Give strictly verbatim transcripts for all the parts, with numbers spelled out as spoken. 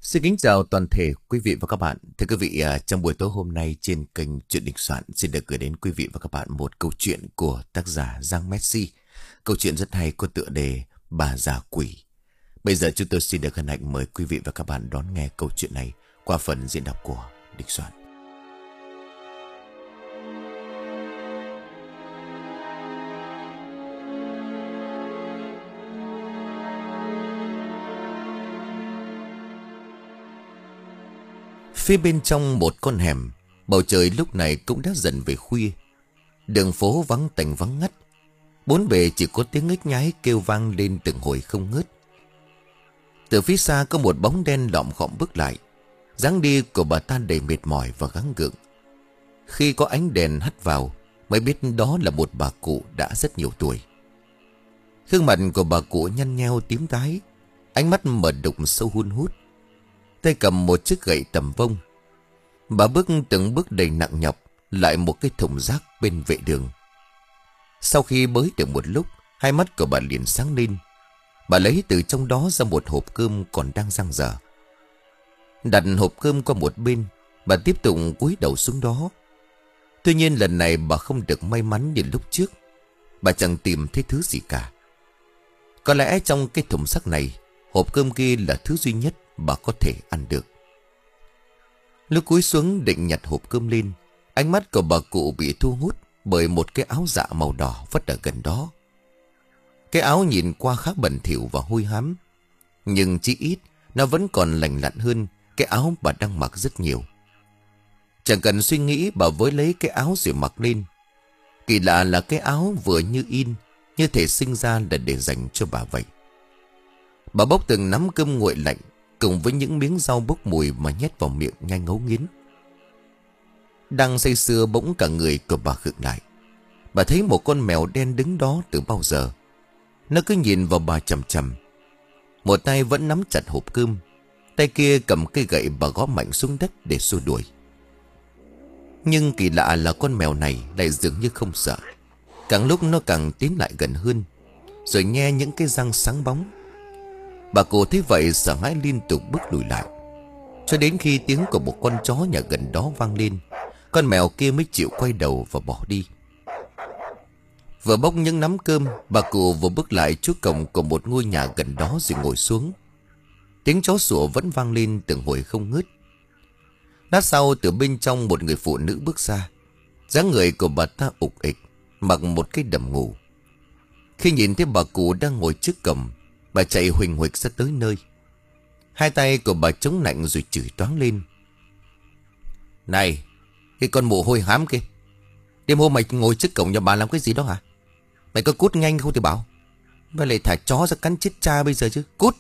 Xin kính chào toàn thể quý vị và các bạn. Thưa quý vị, à, trong buổi tối hôm nay trên kênh Chuyện Đình Soạn xin được gửi đến quý vị và các bạn một câu chuyện của tác giả Giang Messi. Câu chuyện rất hay có tựa đề Bà già quỷ. Bây giờ chúng tôi xin được hân hạnh mời quý vị và các bạn đón nghe câu chuyện này qua phần diễn đọc của Đình Soạn. Phía bên trong một con hẻm, bầu trời lúc này cũng đã dần về khuya. Đường phố vắng tành vắng ngắt, bốn bề chỉ có tiếng ếch nhái kêu vang lên từng hồi không ngớt. Từ phía xa có một bóng đen lọm khọm bước lại, dáng đi của bà ta đầy mệt mỏi và gắng gượng. Khi có ánh đèn hắt vào mới biết đó là một bà cụ đã rất nhiều tuổi. Gương mặt của bà cụ nhăn nheo tím tái, ánh mắt mở đục sâu hun hút, tay cầm một chiếc gậy tầm vông. Bà bước từng bước đầy nặng nhọc lại một cái thùng rác bên vệ đường. Sau khi bới được một lúc, hai mắt của bà liền sáng lên. Bà lấy từ trong đó ra một hộp cơm còn đang dang dở. Đặt hộp cơm qua một bên, bà tiếp tục cúi đầu xuống đó. Tuy nhiên lần này bà không được may mắn như lúc trước. Bà chẳng tìm thấy thứ gì cả. Có lẽ trong cái thùng rác này, hộp cơm kia là thứ duy nhất bà có thể ăn được. Lúc cúi xuống định nhặt hộp cơm lên, ánh mắt của bà cụ bị thu hút bởi một cái áo dạ màu đỏ vất ở gần đó. Cái áo nhìn qua khá bẩn thỉu và hôi hám, nhưng chỉ ít nó vẫn còn lành lặn hơn cái áo bà đang mặc rất nhiều. Chẳng cần suy nghĩ, bà với lấy cái áo rồi mặc lên. Kỳ lạ là cái áo vừa như in, như thể sinh ra là để dành cho bà vậy. Bà bốc từng nắm cơm nguội lạnh cùng với những miếng rau bốc mùi mà nhét vào miệng nhanh ngấu nghiến. Đang say sưa bỗng cả người của bà khựng lại. Bà thấy một con mèo đen đứng đó từ bao giờ. Nó cứ nhìn vào bà chằm chằm. Một tay vẫn nắm chặt hộp cơm, tay kia cầm cây gậy bà gõ mạnh xuống đất để xua đuổi. Nhưng kỳ lạ là con mèo này lại dường như không sợ. Càng lúc nó càng tiến lại gần hơn, rồi nghe những cái răng sáng bóng. Bà cụ thấy vậy sợ hãi liên tục bước lùi lại, cho đến khi tiếng của một con chó nhà gần đó vang lên, con mèo kia mới chịu quay đầu và bỏ đi. Vừa bốc những nắm cơm, bà cụ vừa bước lại trước cổng của một ngôi nhà gần đó rồi ngồi xuống. Tiếng chó sủa vẫn vang lên từng hồi không ngớt. Lát sau, từ bên trong một người phụ nữ bước ra. Dáng người của bà ta ục ịch, mặc một cái đầm ngủ. Khi nhìn thấy bà cụ đang ngồi trước cổng, bà chạy huỳnh huỵch ra tới nơi. Hai tay của bà chống nạnh rồi chửi toáng lên: "Này, cái con mụ hôi hám kia, đêm hôm mày ngồi trước cổng nhà bà làm cái gì đó hả? Mày có cút nhanh không thì bảo. Và lại thả chó ra cắn chết cha bây giờ chứ. Cút!"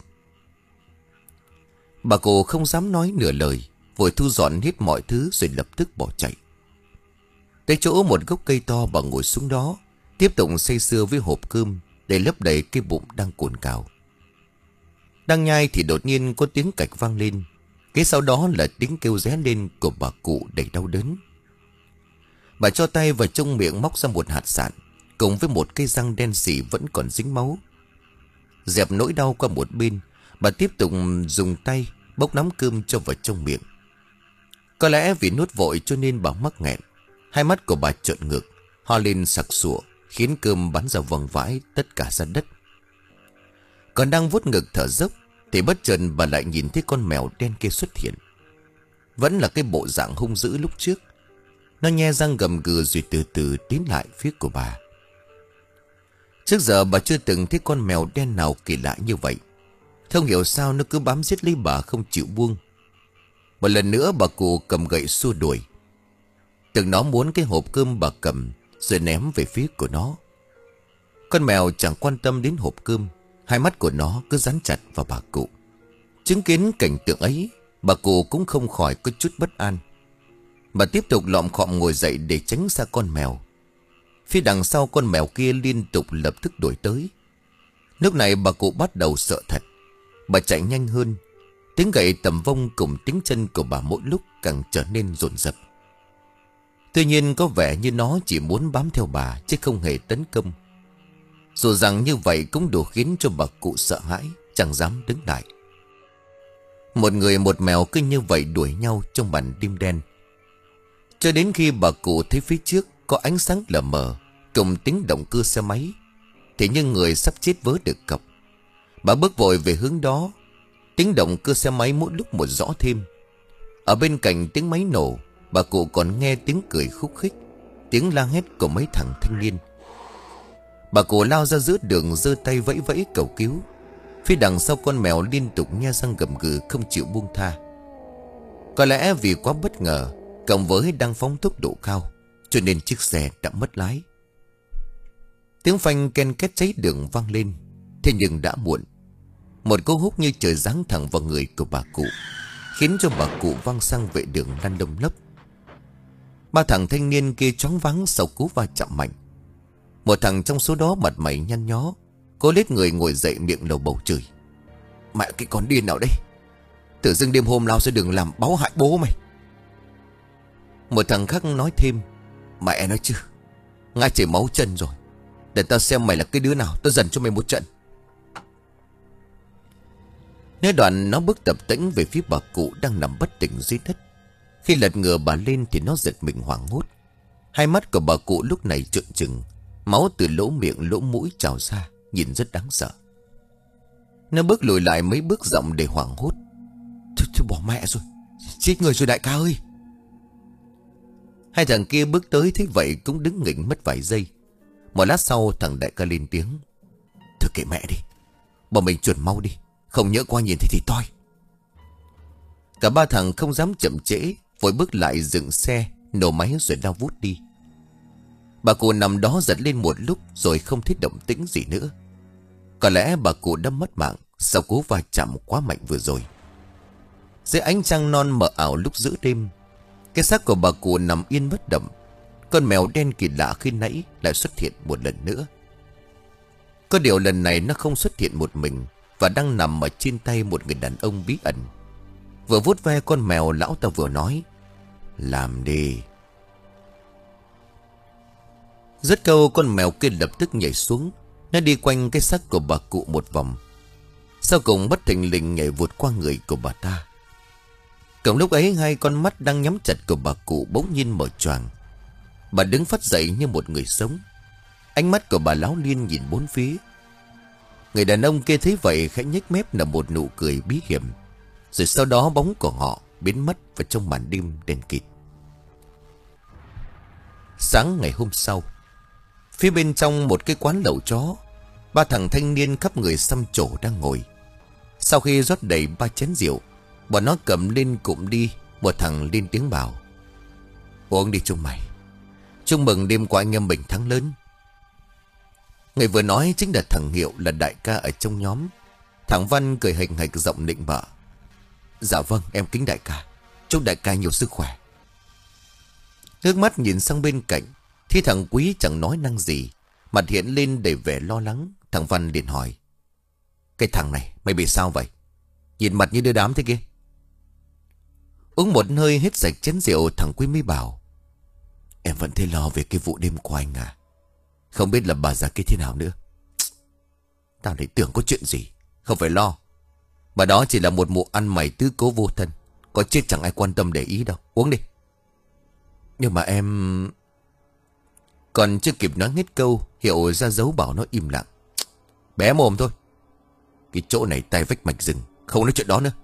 Bà cụ không dám nói nửa lời, vội thu dọn hết mọi thứ rồi lập tức bỏ chạy. Tới chỗ một gốc cây to, bà ngồi xuống đó, tiếp tục say sưa với hộp cơm để lấp đầy cái bụng đang cồn cào. Đang nhai thì đột nhiên có tiếng cạch vang lên. Kế sau đó là tiếng kêu ré lên của bà cụ đầy đau đớn. Bà cho tay vào trong miệng móc ra một hạt sạn, cùng với một cây răng đen sì vẫn còn dính máu. Dẹp nỗi đau qua một bên, bà tiếp tục dùng tay bốc nắm cơm cho vào trong miệng. Có lẽ vì nuốt vội cho nên bà mắc nghẹn. Hai mắt của bà trợn ngược, ho lên sặc sụa, khiến cơm bắn ra vòng vãi tất cả ra đất. Còn đang vuốt ngực thở dốc thì bất chợt bà lại nhìn thấy con mèo đen kia xuất hiện. Vẫn là cái bộ dạng hung dữ lúc trước. Nó nhe răng gầm gừ rồi từ từ tiến lại phía của bà. Trước giờ bà chưa từng thấy con mèo đen nào kỳ lạ như vậy. Không hiểu sao nó cứ bám giết lấy bà không chịu buông. Một lần nữa bà cụ cầm gậy xua đuổi. Từng nó muốn cái hộp cơm bà cầm rồi ném về phía của nó. Con mèo chẳng quan tâm đến hộp cơm, hai mắt của nó cứ dán chặt vào bà cụ. Chứng kiến cảnh tượng ấy, bà cụ cũng không khỏi có chút bất an. Bà tiếp tục lọm khọm ngồi dậy để tránh xa con mèo. Phía đằng sau con mèo kia liên tục lập tức đuổi tới. Lúc này bà cụ bắt đầu sợ thật. Bà chạy nhanh hơn. Tiếng gậy tầm vông cùng tiếng chân của bà mỗi lúc càng trở nên dồn dập. Tuy nhiên có vẻ như nó chỉ muốn bám theo bà chứ không hề tấn công. Dù rằng như vậy cũng đủ khiến cho bà cụ sợ hãi, chẳng dám đứng lại. Một người một mèo cứ như vậy đuổi nhau trong màn đêm đen. Cho đến khi bà cụ thấy phía trước có ánh sáng lờ mờ cùng tiếng động cơ xe máy, thì như người sắp chết vớ được cọc. Bà bước vội về hướng đó. Tiếng động cơ xe máy mỗi lúc một rõ thêm. Ở bên cạnh tiếng máy nổ, bà cụ còn nghe tiếng cười khúc khích, tiếng la hét của mấy thằng thanh niên. Bà cụ lao ra giữa đường, giơ tay vẫy vẫy cầu cứu. Phía đằng sau con mèo liên tục nhe răng gầm gừ không chịu buông tha. Có lẽ vì quá bất ngờ cộng với đang phóng tốc độ cao, cho nên chiếc xe đã mất lái. Tiếng phanh ken két cháy đường vang lên. Thế nhưng đã muộn. Một cú húc như trời giáng thẳng vào người của bà cụ, khiến cho bà cụ văng sang vệ đường lăn lông lốc. Ba thằng thanh niên kia choáng váng sau cú va chạm mạnh. Một thằng trong số đó mặt mày nhăn nhó, cố lết người ngồi dậy miệng lầu bầu chửi: "Mẹ cái con điên nào đây, tự dưng đêm hôm lao ra đường làm báo hại bố mày." Một thằng khác nói thêm: "Mẹ nói chứ, ngay chảy máu chân rồi. Để tao xem mày là cái đứa nào, tao dần cho mày một trận." Nói đoạn nó bước tập tễnh về phía bà cụ đang nằm bất tỉnh dưới đất. Khi lật ngửa bà lên thì nó giật mình hoảng hốt. Hai mắt của bà cụ lúc này trợn trừng, máu từ lỗ miệng lỗ mũi trào ra, nhìn rất đáng sợ. Nó bước lùi lại mấy bước giọng để hoảng hốt: Thôi, thôi bỏ mẹ rồi, chết người rồi đại ca ơi." Hai thằng kia bước tới thấy vậy cũng đứng nghỉnh mất vài giây. Một lát sau thằng đại ca lên tiếng: "Thôi kệ mẹ đi, bọn mình chuẩn mau đi, không nhỡ qua nhìn thấy thì toi." Cả ba thằng không dám chậm trễ, vội bước lại dừng xe, nổ máy rồi lao vút đi. Bà cụ nằm đó giật lên một lúc rồi không thấy động tĩnh gì nữa. Có lẽ bà cụ đã mất mạng sau cú va chạm quá mạnh vừa rồi. Dưới ánh trăng non mờ ảo lúc giữa đêm, cái xác của bà cụ nằm yên bất động. Con mèo đen kỳ lạ khi nãy lại xuất hiện một lần nữa. Có điều lần này nó không xuất hiện một mình, và đang nằm ở trên tay một người đàn ông bí ẩn. Vừa vuốt ve con mèo, lão ta vừa nói: "Làm đi." Dứt câu, con mèo kia lập tức nhảy xuống. Nó đi quanh cái xác của bà cụ một vòng, sau cùng bất thình lình nhảy vụt qua người của bà ta. Cùng lúc ấy, hai con mắt đang nhắm chặt của bà cụ bỗng nhiên mở choàng. Bà đứng phắt dậy như một người sống. Ánh mắt của bà láo liên nhìn bốn phía. Người đàn ông kia thấy vậy khẽ nhếch mép nở một nụ cười bí hiểm. Rồi sau đó bóng của họ biến mất vào trong màn đêm đen kịt. Sáng ngày hôm sau, phía bên trong một cái quán lẩu chó, ba thằng thanh niên khắp người xăm trổ đang ngồi. Sau khi rót đầy ba chén rượu, bọn nó cầm lên cụm đi. Một thằng lên tiếng bảo: "Uống đi chúng mày, chúc mừng đêm qua anh em mình thắng lớn." Người vừa nói chính là thằng Hiệu, là đại ca ở trong nhóm. Thằng Văn cười hình hạch giọng nịnh bợ: "Dạ vâng, em kính đại ca, chúc đại ca nhiều sức khỏe." Nước mắt nhìn sang bên cạnh, thì thằng Quý chẳng nói năng gì, mặt hiện lên đầy vẻ lo lắng. Thằng Văn liền hỏi: "Cái thằng này mày bị sao vậy? Nhìn mặt như đưa đám thế kia." Uống một hơi hết sạch chén rượu, thằng Quý mới bảo: "Em vẫn thấy lo về cái vụ đêm qua anh à. Không biết là bà già kia thế nào nữa." "Tao lại tưởng có chuyện gì. Không phải lo. Bà đó chỉ là một mụ ăn mày tứ cố vô thân. Có chết chẳng ai quan tâm để ý đâu. Uống đi." "Nhưng mà em..." Còn chưa kịp nói hết câu, Hiệu ra dấu bảo nó im lặng: "Bé mồm thôi. Cái chỗ này tay vách mạch rừng, không nói chuyện đó nữa."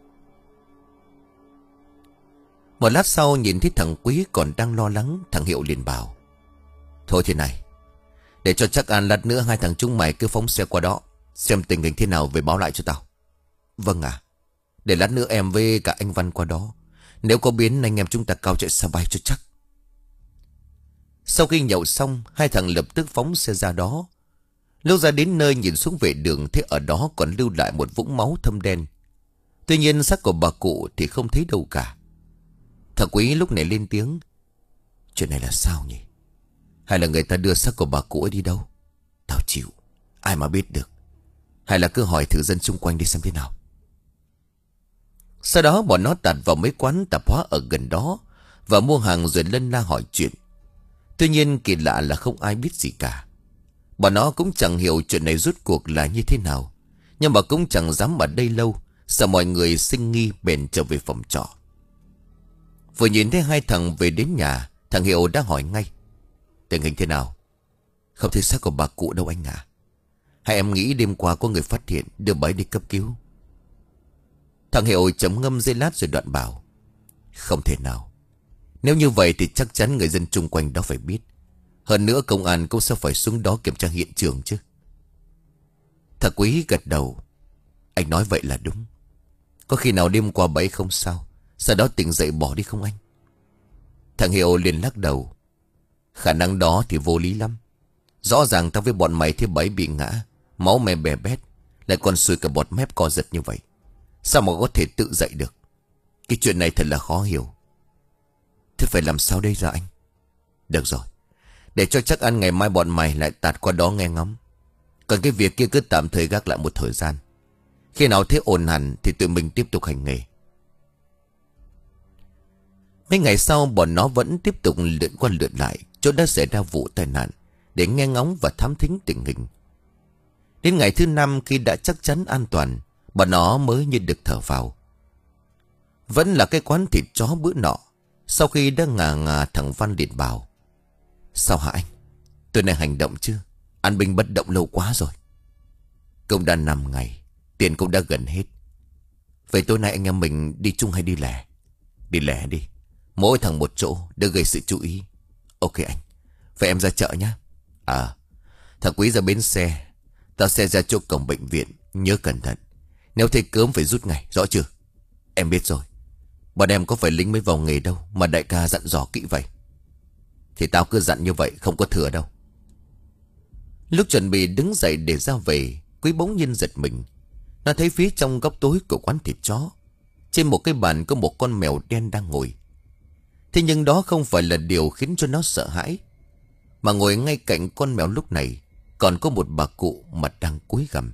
Một lát sau nhìn thấy thằng Quý còn đang lo lắng, thằng Hiệu liền bảo: "Thôi thế này, để cho chắc ăn, lát nữa hai thằng chúng mày cứ phóng xe qua đó, xem tình hình thế nào về báo lại cho tao." "Vâng ạ. Để lát nữa em với cả anh Văn qua đó. Nếu có biến anh em chúng ta cao chạy xa bay cho chắc." Sau khi nhậu xong, hai thằng lập tức phóng xe ra đó. Lúc ra đến nơi nhìn xuống vệ đường, thấy ở đó còn lưu lại một vũng máu thâm đen. Tuy nhiên xác của bà cụ thì không thấy đâu cả. Thằng Quý lúc này lên tiếng: "Chuyện này là sao nhỉ? Hay là người ta đưa xác của bà cụ ấy đi đâu? Tao chịu, ai mà biết được. Hay là cứ hỏi thử dân xung quanh đi xem thế nào." Sau đó bọn nó tạt vào mấy quán tạp hóa ở gần đó và mua hàng rồi lân la hỏi chuyện. Tuy nhiên kỳ lạ là không ai biết gì cả. Bọn nó cũng chẳng hiểu chuyện này rốt cuộc là như thế nào, nhưng mà cũng chẳng dám ở đây lâu, Sợ mọi người sinh nghi bèn trở về phòng trọ. Vừa nhìn thấy hai thằng về đến nhà, thằng Hiệu đã hỏi ngay: tình hình thế nào? Không thấy xác của bà cụ đâu anh à? Hay em nghĩ đêm qua có người phát hiện đưa bà ấy đi cấp cứu? Thằng Hiệu chấm ngâm giây lát rồi đoạn bảo: không thể nào. Nếu như vậy thì chắc chắn người dân chung quanh đó phải biết. Hơn nữa công an cũng sẽ phải xuống đó kiểm tra hiện trường chứ. Thằng Quý gật đầu: anh nói vậy là đúng. Có khi nào đêm qua bà ấy không sao, sau đó tỉnh dậy bỏ đi không anh? Thằng Hiệu liền lắc đầu: khả năng đó thì vô lý lắm. Rõ ràng tao với bọn mày thấy bà ấy bị ngã, máu me bè bét, lại còn sùi cả bọt mép co giật như vậy. Sao mà có thể tự dậy được? Cái chuyện này thật là khó hiểu. Thế phải làm sao đây ra anh? Được rồi, để cho chắc ăn ngày mai bọn mày lại tạt qua đó nghe ngóng. Còn cái việc kia cứ tạm thời gác lại một thời gian. Khi nào thế ổn hẳn thì tụi mình tiếp tục hành nghề. Mấy ngày sau bọn nó vẫn tiếp tục lượn qua lượn lại chỗ đã xảy ra vụ tai nạn để nghe ngóng và thám thính tình hình. Đến ngày thứ năm khi đã chắc chắn an toàn, bọn nó mới như được thở vào. Vẫn là cái quán thịt chó bữa nọ. Sau khi đã ngà ngà, thằng Văn liền bảo: sao hả anh? Tôi này hành động chứ? An binh bất động lâu quá rồi. Cũng đã năm ngày, tiền cũng đã gần hết. Vậy tối nay anh em mình đi chung hay đi lẻ? Đi lẻ đi, mỗi thằng một chỗ, đỡ gây sự chú ý. Ok anh. Vậy em ra chợ nhá. À, thằng Quý ra bến xe, tao xe ra chỗ cổng bệnh viện. Nhớ cẩn thận, nếu thấy cớm phải rút ngay, rõ chưa? Em biết rồi. Bọn em có phải lính mới vào nghề đâu mà đại ca dặn dò kỹ vậy. Thì tao cứ dặn như vậy, không có thừa đâu. Lúc chuẩn bị đứng dậy để ra về, Quý bỗng nhiên giật mình. Nó thấy phía trong góc tối của quán thịt chó, trên một cái bàn có một con mèo đen đang ngồi. Thế nhưng đó không phải là điều khiến cho nó sợ hãi. Mà ngồi ngay cạnh con mèo lúc này còn có một bà cụ mặt đang cúi gằm.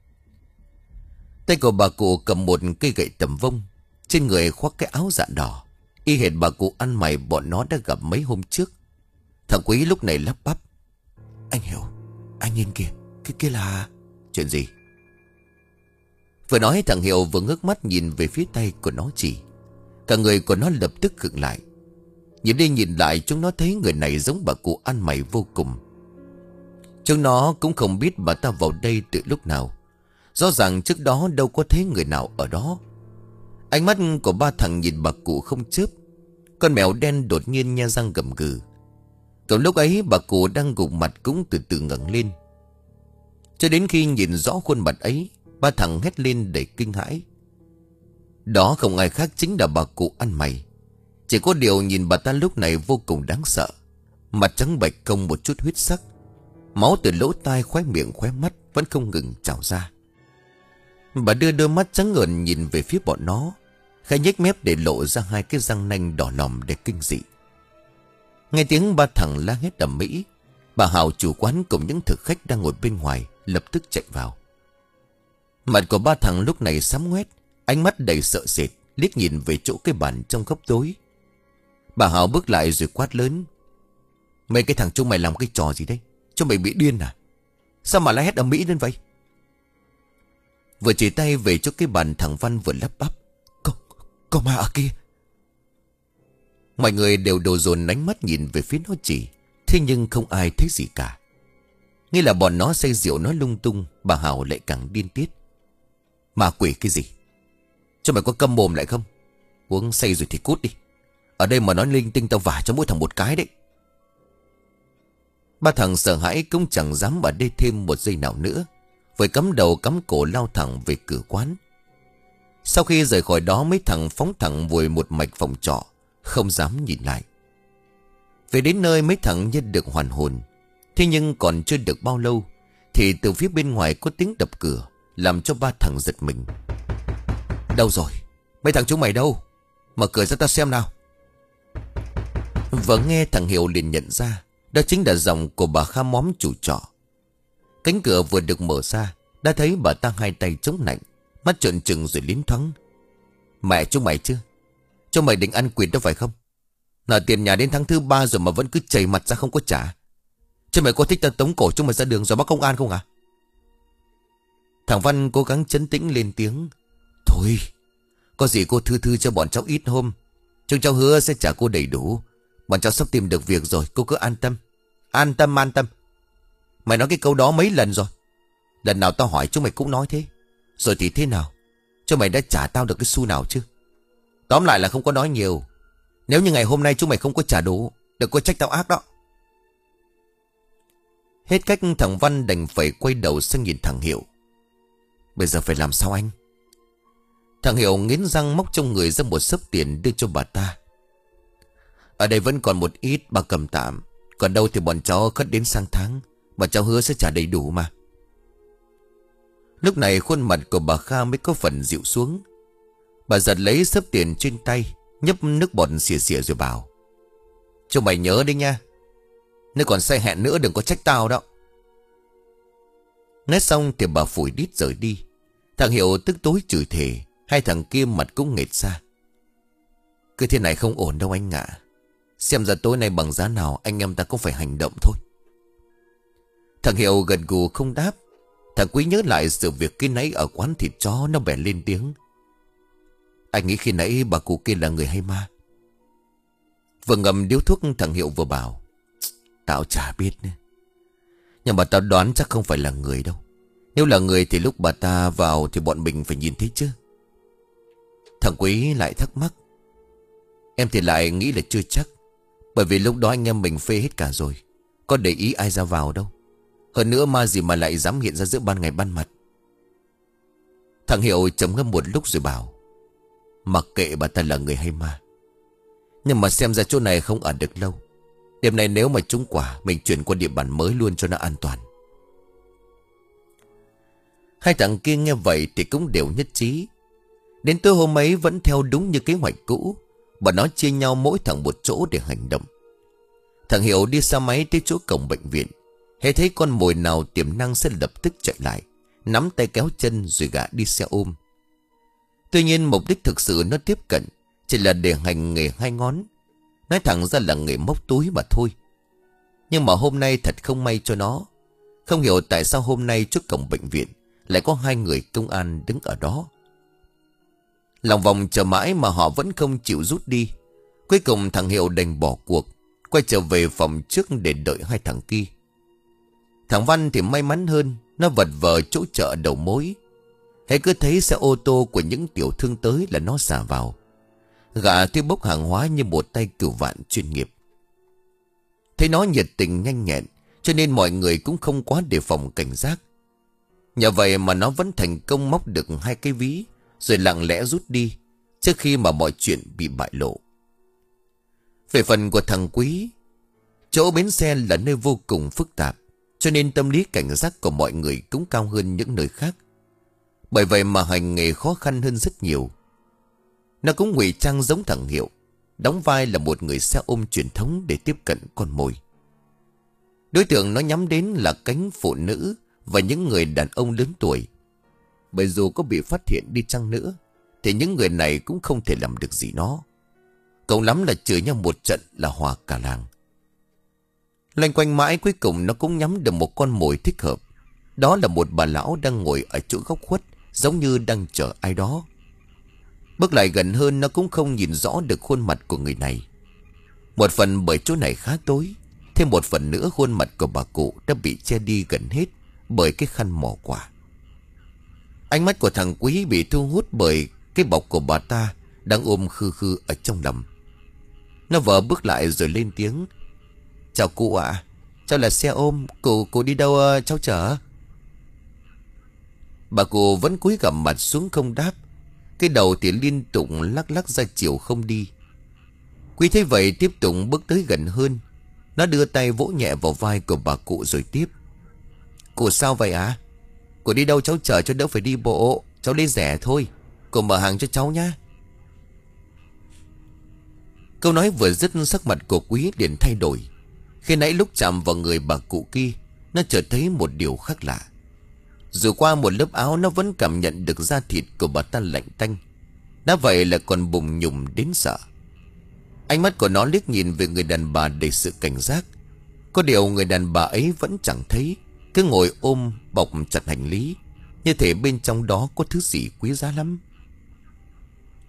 Tay của bà cụ cầm một cây gậy tầm vông, trên người khoác cái áo dạ đỏ, y hệt bà cụ ăn mày bọn nó đã gặp mấy hôm trước. Thằng Quý lúc này lắp bắp: anh Hiểu, anh nhìn kìa, cái kia là... Chuyện gì? Vừa nói thằng Hiệu vừa ngước mắt nhìn về phía tay của nó chỉ. Cả người của nó lập tức khựng lại. Nhìn đi nhìn lại chúng nó thấy người này giống bà cụ ăn mày vô cùng. Chúng nó cũng không biết bà ta vào đây từ lúc nào. Rõ ràng trước đó đâu có thấy người nào ở đó. Ánh mắt của ba thằng nhìn bà cụ không chớp. Con mèo đen đột nhiên nhe răng gầm gừ. Còn lúc ấy bà cụ đang gục mặt cũng từ từ ngẩng lên. Cho đến khi nhìn rõ khuôn mặt ấy, ba thằng hét lên đầy kinh hãi. Đó không ai khác chính là bà cụ ăn mày. Chỉ có điều nhìn bà ta lúc này vô cùng đáng sợ. Mặt trắng bệch không một chút huyết sắc. Máu từ lỗ tai, khóe miệng, khóe mắt vẫn không ngừng trào ra. Bà đưa đôi mắt trắng ngời nhìn về phía bọn nó, khẽ nhếch mép để lộ ra hai cái răng nanh đỏ lòm để kinh dị. Nghe tiếng ba thằng la hét ầm ĩ, bà Hào chủ quán cùng những thực khách đang ngồi bên ngoài lập tức chạy vào. Mặt của ba thằng lúc này xám ngoét, ánh mắt đầy sợ sệt, liếc nhìn về chỗ cái bàn trong góc tối. Bà Hào bước lại rồi quát lớn: mấy cái thằng chúng mày làm cái trò gì đây? Chúng mày bị điên à? Sao mà la hét ầm ĩ lên vậy? Vừa chỉ tay về chỗ cái bàn, thằng Văn vừa lắp bắp: Có, có ma ở kia. Mọi người đều đổ dồn ánh mắt nhìn về phía nó chỉ. Thế nhưng không ai thấy gì cả. Nghĩ là bọn nó say rượu nói lung tung. Bà Hào lại càng điên tiết: ma quỷ cái gì? Cho mày có câm mồm lại không? Uống say rồi thì cút đi. Ở đây mà nói linh tinh tao vả cho mỗi thằng một cái đấy. Ba thằng sợ hãi cũng chẳng dám ở đây thêm một giây nào nữa, với cắm đầu cắm cổ lao thẳng về cửa quán. Sau khi rời khỏi đó, mấy thằng phóng thẳng vùi một mạch phòng trọ, không dám nhìn lại. Về đến nơi mấy thằng nhân được hoàn hồn. Thế nhưng còn chưa được bao lâu thì từ phía bên ngoài có tiếng đập cửa, làm cho ba thằng giật mình. Đâu rồi? Mấy thằng chúng mày đâu? Mở cửa ra tao xem nào. Vừa nghe thằng Hiệu liền nhận ra đó chính là giọng của bà Kha Móm chủ trọ. Cánh cửa vừa được mở ra, đã thấy bà ta hai tay chống nạnh, mắt trợn trừng rồi liến thoáng: mẹ chúng mày chứ? Chúng mày định ăn quỵt đó phải không? Nợ tiền nhà đến tháng thứ ba rồi mà vẫn cứ chảy mặt ra không có trả. Chúng mày có thích ta tống cổ chúng mày ra đường rồi báo công an không à? Thằng Văn cố gắng trấn tĩnh lên tiếng: Thôi, có gì cô thư thư cho bọn cháu ít hôm. Chúng cháu hứa sẽ trả cô đầy đủ. Bọn cháu sắp tìm được việc rồi, cô cứ an tâm. An tâm, an tâm. Mày nói cái câu đó mấy lần rồi. Lần nào tao hỏi chúng mày cũng nói thế. Rồi thì thế nào? Cho mày đã trả tao được cái xu nào chứ? Tóm lại là không có nói nhiều. Nếu như ngày hôm nay chúng mày không có trả đủ, đừng có trách tao ác đó. Hết cách thằng Văn đành phải quay đầu sang nhìn thằng Hiệu. Bây giờ phải làm sao anh? Thằng Hiệu nghiến răng móc trong người ra một xấp tiền đưa cho bà ta. Ở đây vẫn còn một ít, bà cầm tạm. Còn đâu thì bọn cháu cất đến sang tháng. Bọn cháu hứa sẽ trả đầy đủ mà. Lúc này khuôn mặt của bà Kha mới có phần dịu xuống. Bà giật lấy xấp tiền trên tay, nhấp nước bọt xìa xìa rồi bảo: cho mày nhớ đấy nha, nếu còn say hẹn nữa đừng có trách tao đó. Nói xong thì bà phủi đít rời đi. Thằng Hiệu tức tối chửi thề. Hai thằng kia mặt cũng nghệt ra. Cứ thế này không ổn đâu anh ạ. Xem ra tối nay bằng giá nào anh em ta cũng phải hành động thôi. Thằng Hiệu gật gù không đáp. Thằng Quý nhớ lại sự việc khi nãy ở quán thịt chó, nó bèn lên tiếng: anh nghĩ khi nãy bà cụ kia là người hay ma? Vừa ngầm điếu thuốc thằng Hiệu vừa bảo: tao chả biết nữa, nhưng mà tao đoán chắc không phải là người đâu. Nếu là người thì lúc bà ta vào thì bọn mình phải nhìn thấy chứ. Thằng Quý lại thắc mắc: em thì lại nghĩ là chưa chắc. Bởi vì lúc đó anh em mình phê hết cả rồi, có để ý ai ra vào đâu. Hơn nữa ma gì mà lại dám hiện ra giữa ban ngày ban mặt. Thằng Hiệu trầm ngâm một lúc rồi bảo: mặc kệ bà ta là người hay ma, nhưng mà xem ra chỗ này không ở được lâu. Đêm nay nếu mà trúng quả, mình chuyển qua địa bàn mới luôn cho nó an toàn. Hai thằng kia nghe vậy thì cũng đều nhất trí. Đến tối hôm ấy vẫn theo đúng như kế hoạch cũ. Bọn nó chia nhau mỗi thằng một chỗ để hành động. Thằng Hiệu đi xe máy tới chỗ cổng bệnh viện. Hễ thấy con mồi nào tiềm năng sẽ lập tức chạy lại, nắm tay kéo chân rồi gã đi xe ôm. Tuy nhiên mục đích thực sự nó tiếp cận chỉ là để hành nghề hai ngón. Nói thẳng ra là nghề móc túi mà thôi. Nhưng mà hôm nay thật không may cho nó. Không hiểu tại sao hôm nay trước cổng bệnh viện lại có hai người công an đứng ở đó. Lòng vòng chờ mãi mà họ vẫn không chịu rút đi. Cuối cùng thằng Hiệu đành bỏ cuộc, quay trở về phòng trước để đợi hai thằng kia. Thằng Văn thì may mắn hơn. Nó vật vờ chỗ chợ đầu mối. Hãy cứ thấy xe ô tô của những tiểu thương tới là nó xả vào. Gã tuy bốc hàng hóa như một tay cửu vạn chuyên nghiệp. Thấy nó nhiệt tình nhanh nhẹn, cho nên mọi người cũng không quá đề phòng cảnh giác. Nhờ vậy mà nó vẫn thành công móc được hai cái ví, rồi lặng lẽ rút đi trước khi mà mọi chuyện bị bại lộ. Về phần của thằng Quý, chỗ bến xe là nơi vô cùng phức tạp, cho nên tâm lý cảnh giác của mọi người cũng cao hơn những nơi khác. Bởi vậy mà hành nghề khó khăn hơn rất nhiều. Nó cũng ngụy trang giống thằng Hiệu, đóng vai là một người xe ôm truyền thống để tiếp cận con mồi. Đối tượng nó nhắm đến là cánh phụ nữ và những người đàn ông lớn tuổi. Bởi dù có bị phát hiện đi chăng nữa thì những người này cũng không thể làm được gì nó. Cộng lắm là chửi nhau một trận là hòa cả làng. Loanh quanh mãi cuối cùng nó cũng nhắm được một con mồi thích hợp. Đó là một bà lão đang ngồi ở chỗ góc khuất, giống như đang chờ ai đó. Bước lại gần hơn nó cũng không nhìn rõ được khuôn mặt của người này. Một phần bởi chỗ này khá tối, thêm một phần nữa khuôn mặt của bà cụ đã bị che đi gần hết bởi cái khăn mỏ quả. Ánh mắt của thằng Quý bị thu hút bởi cái bọc của bà ta đang ôm khư khư ở trong lòng. Nó vờ bước lại rồi lên tiếng: chào cụ ạ, à, cháu là xe ôm, cụ cụ đi đâu uh, cháu chở? Bà cụ vẫn cúi gằm mặt xuống không đáp. Cái đầu thì liên tục lắc lắc ra chiều không đi. Quý thấy vậy tiếp tục bước tới gần hơn. Nó đưa tay vỗ nhẹ vào vai của bà cụ rồi tiếp: cụ sao vậy ạ? À? Cụ đi đâu cháu chở cho đỡ phải đi bộ. Cháu lấy rẻ thôi, cụ mở hàng cho cháu nhá. Câu nói vừa dứt sắc mặt của Quý liền thay đổi. Khi nãy lúc chạm vào người bà cụ kia, nó chợt thấy một điều khác lạ. Dù qua một lớp áo nó vẫn cảm nhận được da thịt của bà ta lạnh tanh. Đã vậy là còn bùng nhùng đến sợ. Ánh mắt của nó liếc nhìn về người đàn bà đầy sự cảnh giác. Có điều người đàn bà ấy vẫn chẳng thấy, cứ ngồi ôm bọc chặt hành lý, như thể bên trong đó có thứ gì quý giá lắm.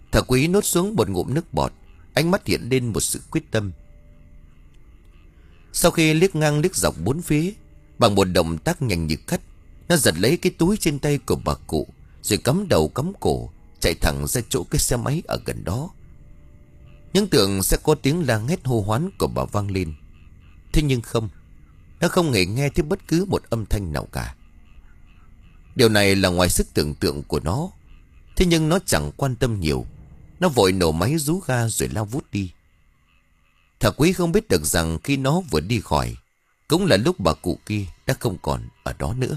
Thằng Quý nuốt xuống một ngụm nước bọt, ánh mắt hiện lên một sự quyết tâm. Sau khi liếc ngang liếc dọc bốn phía, bằng một động tác nhanh như cắt, nó giật lấy cái túi trên tay của bà cụ, rồi cắm đầu cắm cổ chạy thẳng ra chỗ cái xe máy ở gần đó. Những tưởng sẽ có tiếng la hét hô hoán của bà vang lên. Thế nhưng không, nó không hề nghe thấy bất cứ một âm thanh nào cả. Điều này là ngoài sức tưởng tượng của nó. Thế nhưng nó chẳng quan tâm nhiều. Nó vội nổ máy rú ga rồi lao vút đi. Thằng Quý không biết được rằng khi nó vừa đi khỏi, cũng là lúc bà cụ kia đã không còn ở đó nữa.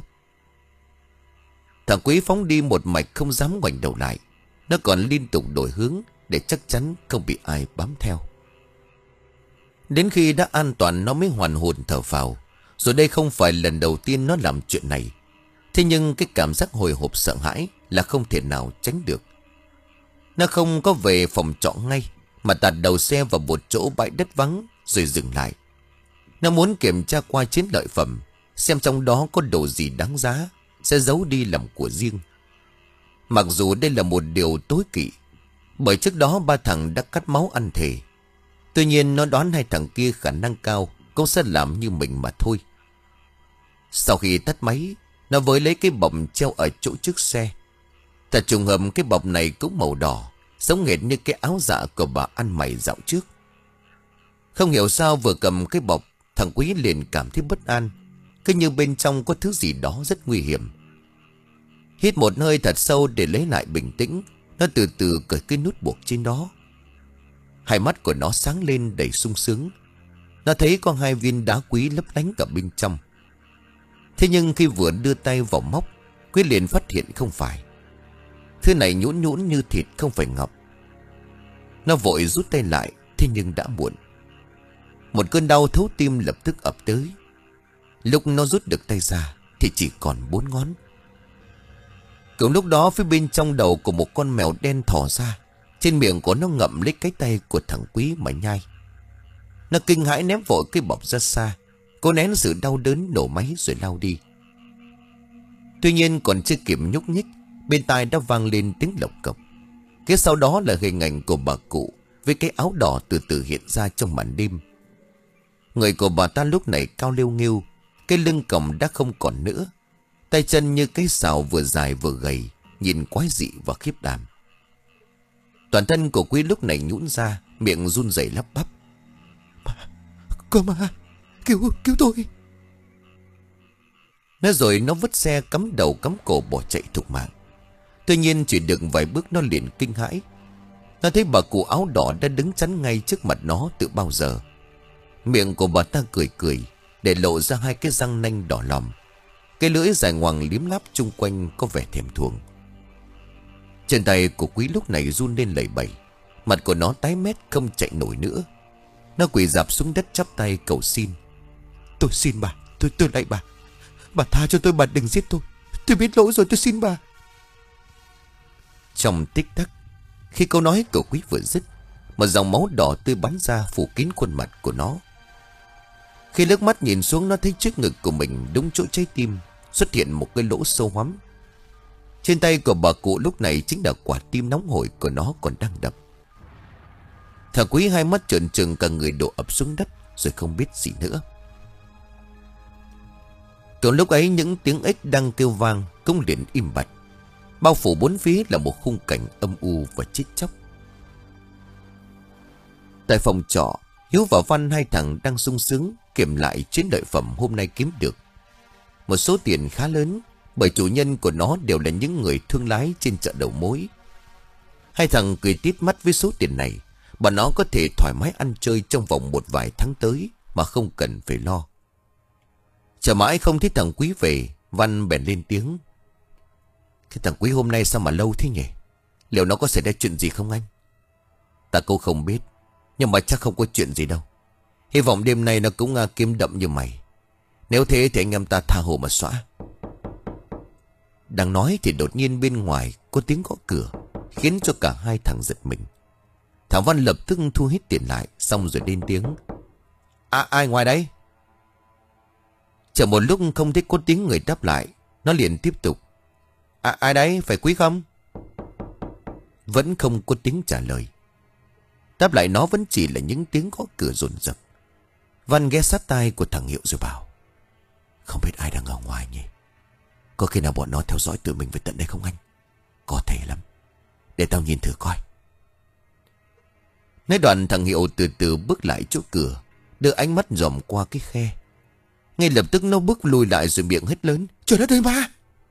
Thằng Quý phóng đi một mạch không dám ngoảnh đầu lại. Nó còn liên tục đổi hướng để chắc chắn không bị ai bám theo. Đến khi đã an toàn nó mới hoàn hồn thở phào. Rồi đây không phải lần đầu tiên nó làm chuyện này. Thế nhưng cái cảm giác hồi hộp sợ hãi là không thể nào tránh được. Nó không có về phòng trọ ngay, mà tạt đầu xe vào một chỗ bãi đất vắng rồi dừng lại. Nó muốn kiểm tra qua chiến lợi phẩm, xem trong đó có đồ gì đáng giá, sẽ giấu đi làm của riêng. Mặc dù đây là một điều tối kỵ, bởi trước đó ba thằng đã cắt máu ăn thề. Tuy nhiên nó đoán hai thằng kia khả năng cao cũng sẽ làm như mình mà thôi. Sau khi tắt máy, nó với lấy cái bọc treo ở chỗ trước xe. Thật trùng hợp cái bọc này cũng màu đỏ, giống hệt như cái áo dạ của bà ăn mày dạo trước. Không hiểu sao vừa cầm cái bọc, thằng Quý liền cảm thấy bất an, cứ như bên trong có thứ gì đó rất nguy hiểm. Hít một hơi thật sâu để lấy lại bình tĩnh, nó từ từ cởi cái nút buộc trên đó. Hai mắt của nó sáng lên đầy sung sướng. Nó thấy có hai viên đá quý lấp lánh ở bên trong. Thế nhưng khi vừa đưa tay vào móc, Quý liền phát hiện không phải. Thứ này nhũn nhũn như thịt, không phải ngọc. Nó vội rút tay lại, thế nhưng đã muộn. Một cơn đau thấu tim lập tức ập tới. Lúc nó rút được tay ra thì chỉ còn bốn ngón. Cùng lúc đó phía bên trong đầu của một con mèo đen thò ra. Trên miệng của nó ngậm lấy cái tay của thằng Quý mà nhai. Nó kinh hãi ném vội cái bọc ra xa, cố nén sự đau đớn nổ máy rồi lao đi. Tuy nhiên còn chưa kịp nhúc nhích, bên tai đã vang lên tiếng lộc cộc. Kế sau đó là hình ảnh của bà cụ với cái áo đỏ từ từ hiện ra trong màn đêm. Người của bà ta lúc này cao liêu nghiêu, cái lưng còng đã không còn nữa, tay chân như cái sào vừa dài vừa gầy, nhìn quái dị và khiếp đảm. Toàn thân của Quý lúc này nhũn ra, miệng run rẩy lắp bắp. Cơ mà, cứu, cứu tôi. Nói rồi nó vứt xe cắm đầu cắm cổ bỏ chạy thục mạng. Tuy nhiên chỉ được vài bước nó liền kinh hãi. Nó thấy bà cụ áo đỏ đã đứng chắn ngay trước mặt nó từ bao giờ. Miệng của bà ta cười cười, để lộ ra hai cái răng nanh đỏ lòm. Cái lưỡi dài ngoằng liếm láp chung quanh có vẻ thèm thuồng. Chân tay của Quý lúc này run lên lẩy bẩy. Mặt của nó tái mét không chạy nổi nữa. Nó quỳ rạp xuống đất chắp tay cầu xin. Tôi xin bà, tôi tôi lạy bà. Bà tha cho tôi, bà đừng giết tôi. Tôi biết lỗi rồi, tôi xin bà. Trong tích tắc, khi câu nói của Quý vừa dứt, một dòng máu đỏ tươi bắn ra phủ kín khuôn mặt của nó. Khi nước mắt nhìn xuống, nó thấy trước ngực của mình đúng chỗ trái tim xuất hiện một cái lỗ sâu hoắm. Trên tay của bà cụ lúc này chính là quả tim nóng hổi của nó còn đang đập. Thằng Quý hai mắt trợn trừng, cả người đổ ập xuống đất rồi không biết gì nữa. Còn lúc ấy những tiếng ếch đang kêu vang cũng liền im bặt. Bao phủ bốn phía là một khung cảnh âm u và chết chóc. Tại phòng trọ, Hiếu và Văn hai thằng đang sung sướng kiểm lại chiến lợi phẩm hôm nay kiếm được. Một số tiền khá lớn, bởi chủ nhân của nó đều là những người thương lái trên chợ đầu mối. Hai thằng cười tít mắt với số tiền này. Bọn nó có thể thoải mái ăn chơi trong vòng một vài tháng tới mà không cần phải lo. Chờ mãi không thấy thằng Quý về, Văn bèn lên tiếng. Cái thằng Quý hôm nay sao mà lâu thế nhỉ? Liệu nó có xảy ra chuyện gì không anh? Ta cũng không biết, nhưng mà chắc không có chuyện gì đâu. Hy vọng đêm nay nó cũng uh, kiếm đậm như mày. Nếu thế thì anh em ta tha hồ mà xóa. Đang nói thì đột nhiên bên ngoài có tiếng gõ cửa, khiến cho cả hai thằng giật mình. Thằng Văn lập tức thu hết tiền lại, xong rồi lên tiếng. À, ai ngoài đây? Chờ một lúc không thấy có tiếng người đáp lại, nó liền tiếp tục. À, ai đấy, phải Quý không? vẫn không có tiếng trả lời. Đáp lại nó vẫn chỉ là những tiếng gõ cửa dồn dập. Văn ghé sát tai của thằng Hiệu rồi bảo: Không biết ai đang ở ngoài nhỉ? Có khi nào bọn nó theo dõi tụi mình về tận đây không anh? Có thể lắm. Để tao nhìn thử coi. Nói đoạn thằng Hiệu từ từ bước lại chỗ cửa, đưa ánh mắt dòm qua cái khe. Ngay lập tức nó bước lùi lại rồi miệng hét lớn: Trời đất ơi ma!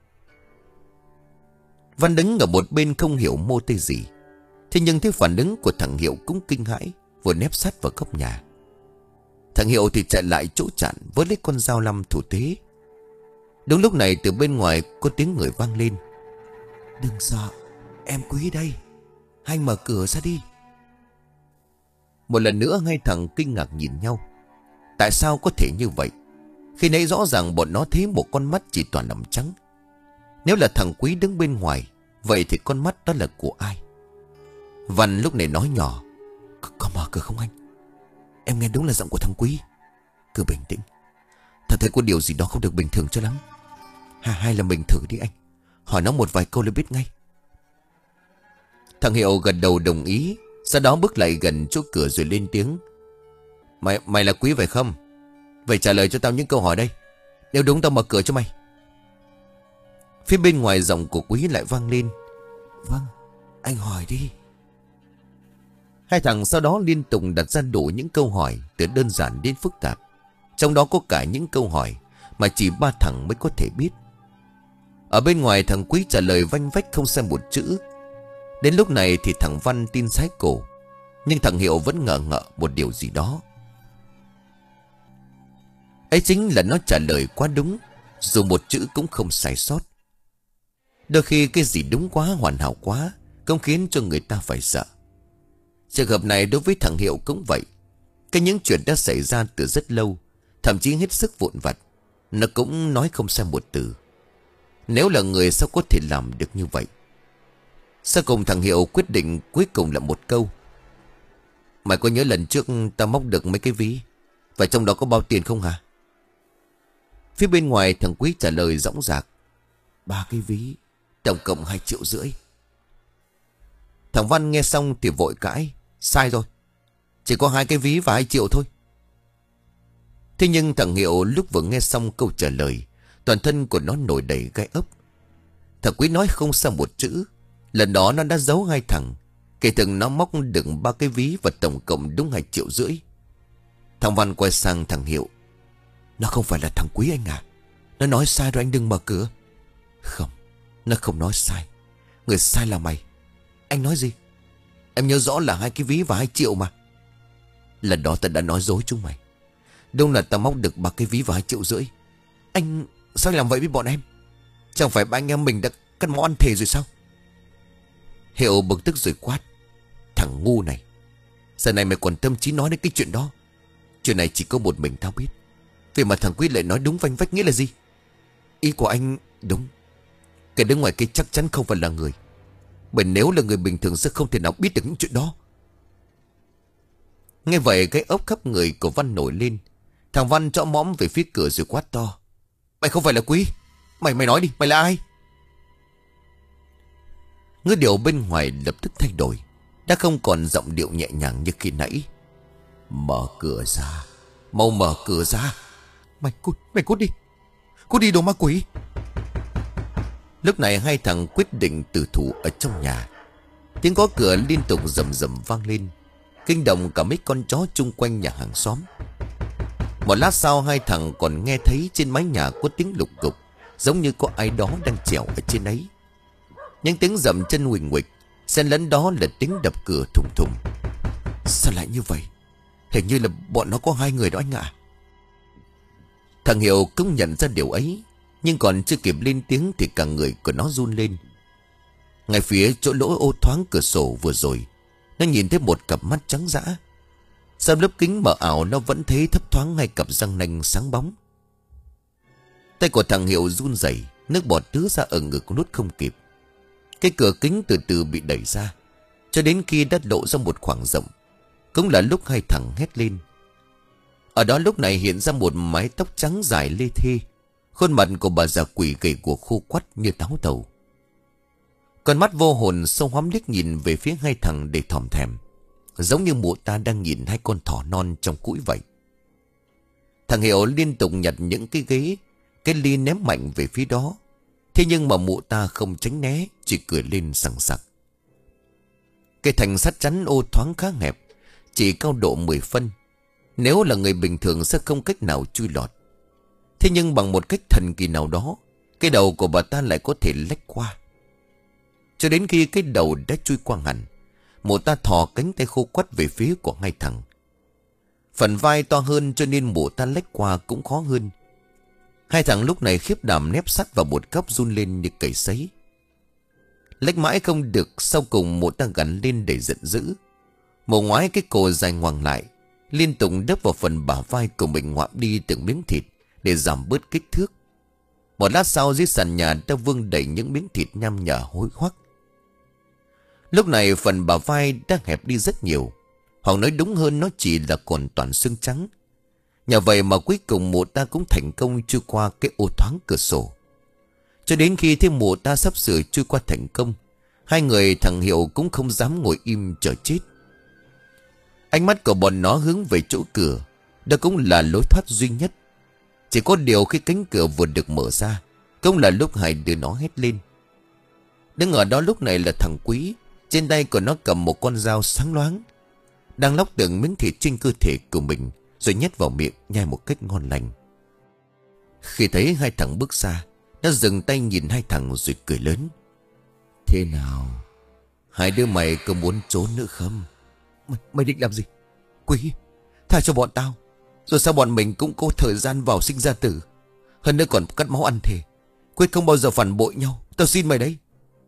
Văn đứng ở một bên không hiểu mô tê gì. Thế nhưng thấy phản ứng của thằng Hiệu cũng kinh hãi, vừa nép sát vào góc nhà. Thằng Hiệu thì chạy lại chỗ chặn với lấy con dao lam thủ thế. Đúng lúc này từ bên ngoài có tiếng người vang lên: Đừng sợ, em Quý đây, anh mở cửa ra đi. Một lần nữa hai thằng kinh ngạc nhìn nhau. Tại sao có thể như vậy? Khi nãy rõ ràng bọn nó thấy một con mắt chỉ toàn nằm trắng. Nếu là thằng Quý đứng bên ngoài, vậy thì con mắt đó là của ai? Văn lúc này nói nhỏ: Có mở cửa không anh? Em nghe đúng là giọng của thằng Quý. Cứ bình tĩnh, thật thấy có điều gì đó không được bình thường cho lắm. Hà hay là mình thử đi anh, hỏi nó một vài câu là biết ngay. Thằng Hiệu gật đầu đồng ý. Sau đó bước lại gần chỗ cửa rồi lên tiếng: Mày mày là Quý phải không? Vậy trả lời cho tao những câu hỏi đây. Nếu đúng tao mở cửa cho mày. Phía bên ngoài giọng của Quý lại vang lên: Vâng, anh hỏi đi. Hai thằng sau đó liên tục đặt ra đủ những câu hỏi, từ đơn giản đến phức tạp. Trong đó có cả những câu hỏi mà chỉ ba thằng mới có thể biết. Ở bên ngoài thằng Quý trả lời vanh vách không xem một chữ. Đến lúc này thì thằng Văn tin sái cổ. Nhưng thằng Hiệu vẫn ngờ ngợ một điều gì đó. Ấy chính là nó trả lời quá đúng, dù một chữ cũng không sai sót. Đôi khi cái gì đúng quá, hoàn hảo quá cũng khiến cho người ta phải sợ. Trường hợp này đối với thằng Hiệu cũng vậy. Cái những chuyện đã xảy ra từ rất lâu, thậm chí hết sức vụn vặt, nó cũng nói không sai một từ. Nếu là người sao có thể làm được như vậy? Sau cùng thằng Hiệu quyết định cuối cùng là một câu: Mày có nhớ lần trước tao móc được mấy cái ví, và trong đó có bao tiền không hả? Phía bên ngoài thằng Quý trả lời dõng dạc: Ba cái ví, tổng cộng hai triệu rưỡi. Thằng Văn nghe xong thì vội cãi: Sai rồi, chỉ có hai cái ví và hai triệu thôi. Thế nhưng thằng Hiệu lúc vừa nghe xong câu trả lời, toàn thân của nó nổi đầy gai ốc. Thằng Quý nói không sao một chữ. Lần đó nó đã giấu hai thằng. Kể từ nó móc được ba cái ví và tổng cộng đúng hai triệu rưỡi. Thằng Văn quay sang thằng Hiệu: Nó không phải là thằng Quý anh à? Nó nói sai rồi, anh đừng mở cửa. Không, nó không nói sai. Người sai là mày. Anh nói gì? Em nhớ rõ là hai cái ví và hai triệu mà. Lần đó ta đã nói dối chúng mày. Đúng là ta móc được ba cái ví và hai triệu rưỡi. Anh sao làm vậy với bọn em? Chẳng phải ba anh em mình đã cắt món ăn thề rồi sao? Hiệu bực tức rồi quát: Thằng ngu này, giờ này mày còn tâm trí nói đến cái chuyện đó? Chuyện này chỉ có một mình tao biết. Vì mà thằng Quý lại nói đúng vanh vách nghĩa là gì? Ý của anh đúng. Cái đứng ngoài kia chắc chắn không phải là người. Bởi nếu là người bình thường sẽ không thể nào biết được những chuyện đó. Nghe vậy cái ốc khắp người của Văn nổi lên. Thằng Văn trõ mõm về phía cửa rồi quát to: Mày không phải là Quý. Mày mày nói đi, mày là ai? Ngữ điệu bên ngoài lập tức thay đổi, đã không còn giọng điệu nhẹ nhàng như khi nãy. Mở cửa ra, mau mở cửa ra. Mày cút, mày cút đi. Cút đi đồ ma quỷ. Lúc này hai thằng quyết định tử thủ ở trong nhà. Tiếng gõ cửa liên tục rầm rầm vang lên, kinh động cả mấy con chó chung quanh nhà hàng xóm. Một lát sau hai thằng còn nghe thấy trên mái nhà có tiếng lục cục, giống như có ai đó đang trèo ở trên ấy. Những tiếng dậm chân huỳnh huỳnh, xen lẫn đó là tiếng đập cửa thùng thùng. Sao lại như vậy? Hình như là bọn nó có hai người đó anh ạ. Thằng Hiệu cũng nhận ra điều ấy, nhưng còn chưa kịp lên tiếng thì cả người của nó run lên. Ngay phía chỗ lỗ ô thoáng cửa sổ vừa rồi, nó nhìn thấy một cặp mắt trắng dã. Sau lớp kính mờ ảo nó vẫn thấy thấp thoáng hai cặp răng nanh sáng bóng. Tay của thằng Hiệu run rẩy, nước bọt tứ ra ở ngực nuốt không kịp. Cái cửa kính từ từ bị đẩy ra, cho đến khi đã lộ ra một khoảng rộng. Cũng là lúc hai thằng hét lên. Ở đó lúc này hiện ra một mái tóc trắng dài lê thê, khuôn mặt của bà già quỷ gầy của khô quắt như táo tàu. Con mắt vô hồn sâu hoắm liếc nhìn về phía hai thằng để thòm thèm, giống như mụ ta đang nhìn hai con thỏ non trong cũi vậy. Thằng Hiệu liên tục nhặt những cái ghế, cái ly ném mạnh về phía đó. Thế nhưng mà mụ ta không tránh né, chỉ cười lên sằng sặc. Cái thành sắt chắn ô thoáng khá hẹp, chỉ cao độ mười phân. Nếu là người bình thường sẽ không cách nào chui lọt. Thế nhưng bằng một cách thần kỳ nào đó, cái đầu của bà ta lại có thể lách qua. Cho đến khi cái đầu đã chui qua hẳn, mụ ta thò cánh tay khô quắt về phía của hai thằng. Phần vai to hơn cho nên mụ ta lách qua cũng khó hơn. Hai thằng lúc này khiếp đảm nép sắt vào một góc run lên như cầy sấy. Lách mãi không được, sau cùng mụ ta gắn lên để giận dữ. Mụ ngoái cái cổ dài ngoằng lại, liên tục đắp vào phần bả vai của mình, ngoạm đi từng miếng thịt để giảm bớt kích thước. Một lát sau dưới sàn nhà đã vương đầy những miếng thịt nham nhở hối hoắc. Lúc này phần bả vai đã hẹp đi rất nhiều, hoặc nói đúng hơn nó chỉ là còn toàn xương trắng. Nhờ vậy mà cuối cùng mụ ta cũng thành công chui qua cái ô thoáng cửa sổ. Cho đến khi thấy mụ ta sắp sửa chui qua thành công, hai người thằng Hiệu cũng không dám ngồi im chờ chết. Ánh mắt của bọn nó hướng về chỗ cửa, đó cũng là lối thoát duy nhất. Chỉ có điều khi cánh cửa vừa được mở ra, cũng là lúc hai đứa nó hét lên. Đứng ở đó lúc này là thằng Quý, trên tay của nó cầm một con dao sáng loáng, đang lóc từng miếng thịt trên cơ thể của mình rồi nhét vào miệng nhai một cách ngon lành. Khi thấy hai thằng bước xa, nó dừng tay nhìn hai thằng rồi cười lớn. Thế nào, hai đứa mày có muốn trốn nữa không? Mày, mày định làm gì? Quý, tha cho bọn tao, rồi sao bọn mình cũng có thời gian vào sinh ra tử. Hơn nữa còn cắt máu ăn thề. Quý không bao giờ phản bội nhau, tao xin mày đấy.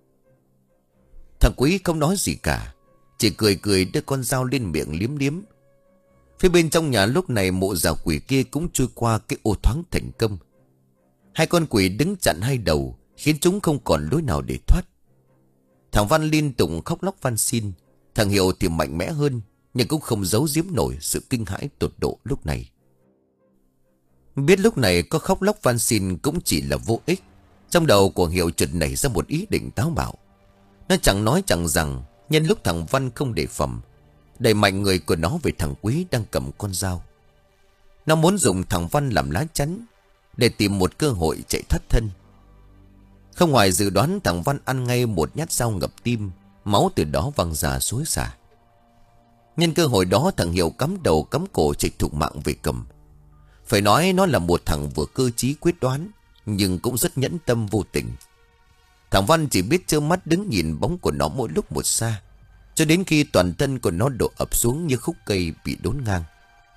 Thằng Quý không nói gì cả, chỉ cười cười đưa con dao lên miệng liếm liếm. Phía bên trong nhà lúc này mụ già quỷ kia cũng trôi qua cái ô thoáng thành công. Hai con quỷ đứng chặn hai đầu, khiến chúng không còn lối nào để thoát. Thằng Văn liên tục khóc lóc van xin. Thằng Hiệu thì mạnh mẽ hơn, nhưng cũng không giấu giếm nổi sự kinh hãi tột độ lúc này. Biết lúc này có khóc lóc van xin cũng chỉ là vô ích. Trong đầu của Hiệu chợt nảy ra một ý định táo bạo. Nó chẳng nói chẳng rằng, nhân lúc thằng Văn không đề phòng, đẩy mạnh người của nó về thằng Quý đang cầm con dao. Nó muốn dùng thằng Văn làm lá chắn để tìm một cơ hội chạy thoát thân. Không ngoài dự đoán, thằng Văn ăn ngay một nhát dao ngập tim, máu từ đó văng ra xối xả. Nhân cơ hội đó, thằng Hiệu cắm đầu cắm cổ chạy thục mạng về cầm. Phải nói nó là một thằng vừa cơ trí quyết đoán, nhưng cũng rất nhẫn tâm vô tình. Thằng Văn chỉ biết trơ mắt đứng nhìn bóng của nó mỗi lúc một xa, cho đến khi toàn thân của nó đổ ập xuống như khúc cây bị đốn ngang.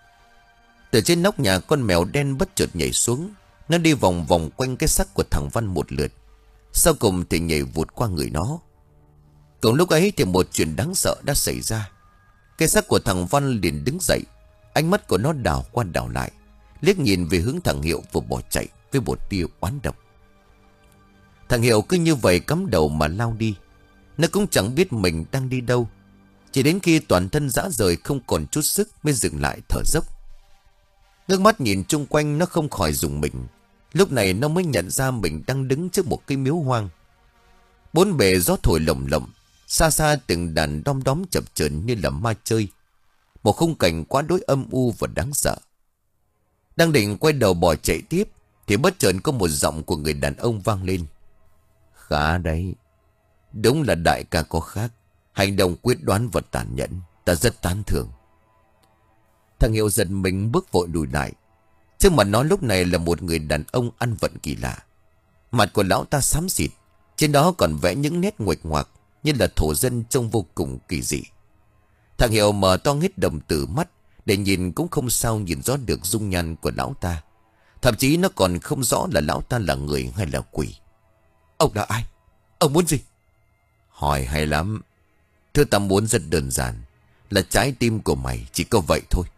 Từ trên nóc nhà, con mèo đen bất chợt nhảy xuống. Nó đi vòng vòng quanh cái xác của thằng Văn một lượt, sau cùng thì nhảy vụt qua người nó. Cùng lúc ấy thì một chuyện đáng sợ đã xảy ra. Cái xác của thằng Văn liền đứng dậy, ánh mắt của nó đảo qua đảo lại, liếc nhìn về hướng thằng Hiệu vừa bỏ chạy với một tia oán độc. Thằng Hiệu cứ như vậy cắm đầu mà lao đi. Nó cũng chẳng biết mình đang đi đâu, chỉ đến khi toàn thân rã rời không còn chút sức mới dừng lại thở dốc. Ngước mắt nhìn chung quanh, nó không khỏi rùng mình. Lúc này nó mới nhận ra mình đang đứng trước một cái miếu hoang. Bốn bề gió thổi lồng lộng, xa xa từng đàn đom đóm chập chờn như là ma chơi. Một khung cảnh quá đối âm u và đáng sợ. Đang định quay đầu bỏ chạy tiếp thì bất chợt có một giọng của người đàn ông vang lên. Khá đấy, đúng là đại ca có khác, hành động quyết đoán và tàn nhẫn, ta rất tán thưởng. Thằng Hiệu giật mình bước vội lùi lại. Trước mặt nó lúc này là một người đàn ông ăn vận kỳ lạ. Mặt của lão ta xám xịt, trên đó còn vẽ những nét nguệch ngoạc như là thổ dân trông vô cùng kỳ dị. Thằng Hiệu mở to hết đồng tử mắt để nhìn, cũng không sao nhìn rõ được dung nhan của lão ta. Thậm chí nó còn không rõ là lão ta là người hay là quỷ. Ông là ai? Ông muốn gì? Hỏi hay lắm. Thứ ta muốn rất đơn giản, là trái tim của mày, chỉ có vậy thôi.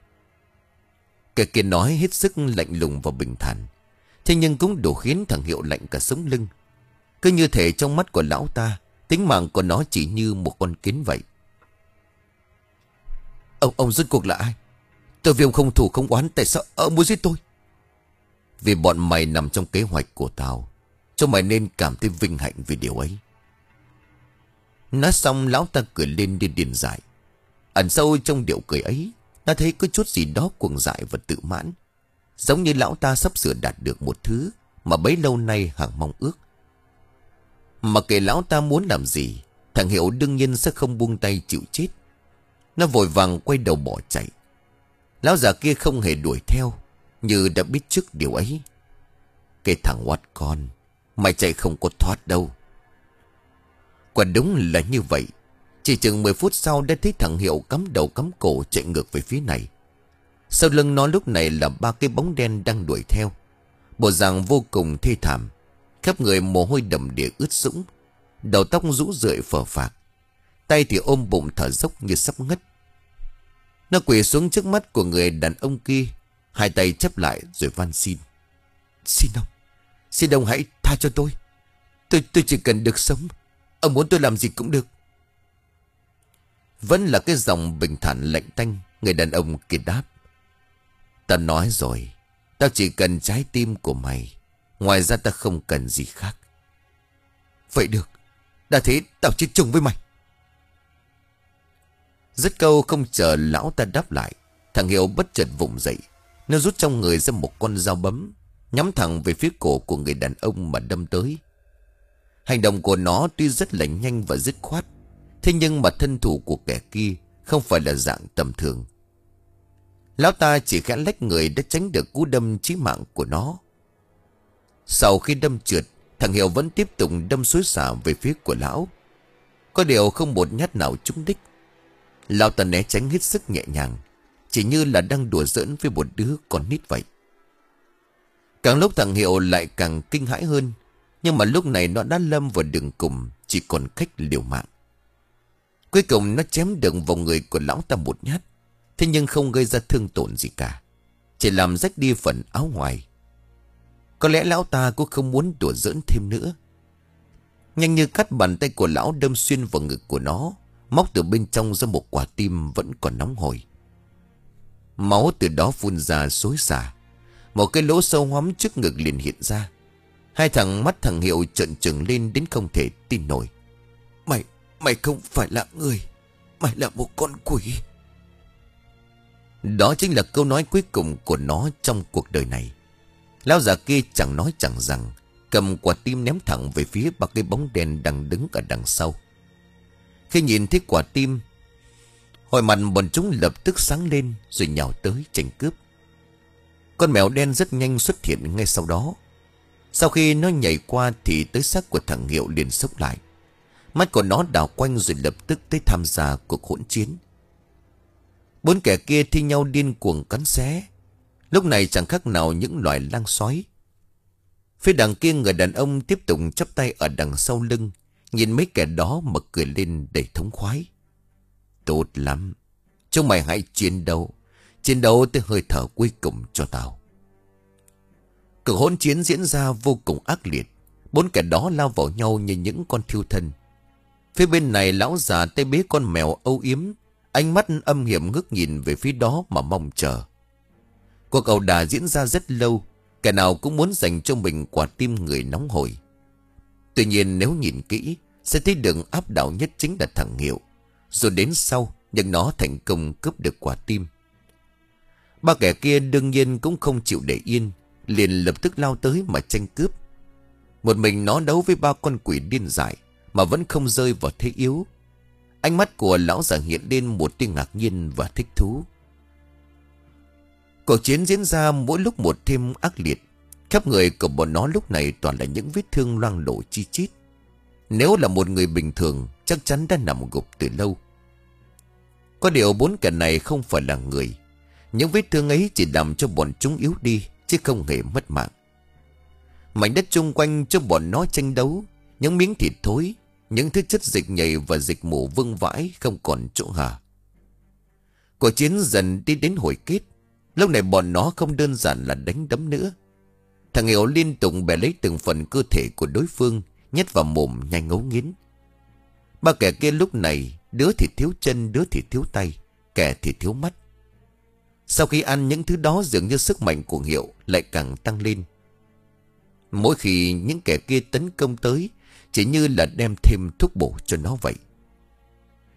Kẻ kia nói hết sức lạnh lùng và bình thản, thế nhưng cũng đủ khiến thằng Hiệu lạnh cả sống lưng. Cứ như thể trong mắt của lão ta, tính mạng của nó chỉ như một con kiến vậy. Ông ông rốt cuộc là ai? Tôi vì ông không thủ không oán, tại sao ông muốn giết tôi? Vì bọn mày nằm trong kế hoạch của tao, cho mày nên cảm thấy vinh hạnh vì điều ấy. Nói xong lão ta cười lên điên điên dại. Ẩn sâu trong điệu cười ấy, ta thấy có chút gì đó cuồng dại và tự mãn. Giống như lão ta sắp sửa đạt được một thứ mà bấy lâu nay hằng mong ước. Mà kể lão ta muốn làm gì, thằng Hiệu đương nhiên sẽ không buông tay chịu chết. Nó vội vàng quay đầu bỏ chạy. Lão già kia không hề đuổi theo, như đã biết trước điều ấy. Cái thằng oát con, mày chạy không có thoát đâu. Quả đúng là như vậy. Chỉ chừng mười phút sau đã thấy thằng Hiệu cắm đầu cắm cổ chạy ngược về phía này. Sau lưng nó lúc này là ba cái bóng đen đang đuổi theo. Bộ dạng vô cùng thê thảm, khắp người mồ hôi đầm đìa ướt sũng, đầu tóc rũ rượi phờ phạc, tay thì ôm bụng thở dốc như sắp ngất. Nó quỳ xuống trước mắt của người đàn ông kia, hai tay chắp lại rồi van xin. Xin ông, xin ông hãy tha cho tôi. Tôi tôi chỉ cần được sống. Ông muốn tôi làm gì cũng được. Vẫn là cái giọng bình thản lạnh tanh. Người đàn ông kia đáp. Ta nói rồi, tao chỉ cần trái tim của mày, ngoài ra ta không cần gì khác. Vậy được, đã thế tao chết chung với mày. Dứt câu không chờ lão ta đáp lại, thằng Hiệu bất chợt vùng dậy. Nó rút trong người ra một con dao bấm, nhắm thẳng về phía cổ của người đàn ông mà đâm tới. Hành động của nó tuy rất là nhanh và dứt khoát, thế nhưng mà thân thủ của kẻ kia không phải là dạng tầm thường. Lão ta chỉ khẽ lách người đã tránh được cú đâm chí mạng của nó. Sau khi đâm trượt, thằng Hiệu vẫn tiếp tục đâm xối xả về phía của lão. Có điều không một nhát nào trúng đích. Lão ta né tránh hết sức nhẹ nhàng, chỉ như là đang đùa giỡn với một đứa con nít vậy. Càng lúc thằng Hiệu lại càng kinh hãi hơn. Nhưng mà lúc này nó đã lâm vào đường cùng, chỉ còn cách liều mạng. Cuối cùng nó chém được vào người của lão ta một nhát, thế nhưng không gây ra thương tổn gì cả, chỉ làm rách đi phần áo ngoài. Có lẽ lão ta cũng không muốn đùa giỡn thêm nữa. Nhanh như cắt, bàn tay của lão đâm xuyên vào ngực của nó, móc từ bên trong ra một quả tim vẫn còn nóng hổi. Máu từ đó phun ra xối xả. Một cái lỗ sâu hoắm trước ngực liền hiện ra. Hai thằng mắt thằng Hiệu trợn trừng lên đến không thể tin nổi. Mày, mày không phải là người, mày là một con quỷ. Đó chính là câu nói cuối cùng của nó trong cuộc đời này. Lão già kia chẳng nói chẳng rằng, cầm quả tim ném thẳng về phía ba cái bóng đen đang đứng ở đằng sau. Khi nhìn thấy quả tim, hồi mặt bọn chúng lập tức sáng lên rồi nhào tới tranh cướp. Con mèo đen rất nhanh xuất hiện ngay sau đó. Sau khi nó nhảy qua thì tới xác của thằng Hiệu liền sốc lại. Mắt của nó đảo quanh rồi lập tức tới tham gia cuộc hỗn chiến. Bốn kẻ kia thi nhau điên cuồng cắn xé. Lúc này chẳng khác nào những loài lang sói. Phía đằng kia người đàn ông tiếp tục chắp tay ở đằng sau lưng, nhìn mấy kẻ đó mà cười lên đầy thống khoái. Tốt lắm, chúng mày hãy chiến đấu, chiến đấu tới hơi thở cuối cùng cho tao. Cuộc hỗn chiến diễn ra vô cùng ác liệt. Bốn kẻ đó lao vào nhau như những con thiêu thân. Phía bên này lão già tay bế con mèo âu yếm, ánh mắt âm hiểm ngước nhìn về phía đó mà mong chờ. Cuộc ẩu đả diễn ra rất lâu, kẻ nào cũng muốn dành cho mình quả tim người nóng hổi. Tuy nhiên nếu nhìn kỹ, sẽ thấy đường áp đảo nhất chính là thằng Hiệu. Rồi đến sau, nhưng nó thành công cướp được quả tim. Ba kẻ kia đương nhiên cũng không chịu để yên, liền lập tức lao tới mà tranh cướp. Một mình nó đấu với ba con quỷ điên dại mà vẫn không rơi vào thế yếu. Ánh mắt của lão già hiện lên một tia ngạc nhiên và thích thú. Cuộc chiến diễn ra mỗi lúc một thêm ác liệt. Khắp người của bọn nó lúc này toàn là những vết thương loang lổ chi chít. Nếu là một người bình thường, chắc chắn đã nằm gục từ lâu. Có điều bốn kẻ này không phải là người. Những vết thương ấy chỉ làm cho bọn chúng yếu đi, chứ không hề mất mạng. Mảnh đất chung quanh cho bọn nó tranh đấu, những miếng thịt thối, những thứ chất dịch nhầy và dịch mù vương vãi không còn chỗ hả. Cuộc chiến dần đi đến hồi kết. Lúc này bọn nó không đơn giản là đánh đấm nữa. Thằng Hiệu liên tục bẻ lấy từng phần cơ thể của đối phương, nhét vào mồm nhanh ngấu nghiến. Ba kẻ kia lúc này, đứa thì thiếu chân, đứa thì thiếu tay, kẻ thì thiếu mắt. Sau khi ăn những thứ đó, dường như sức mạnh của Hiệu lại càng tăng lên. Mỗi khi những kẻ kia tấn công tới, chỉ như là đem thêm thuốc bổ cho nó vậy.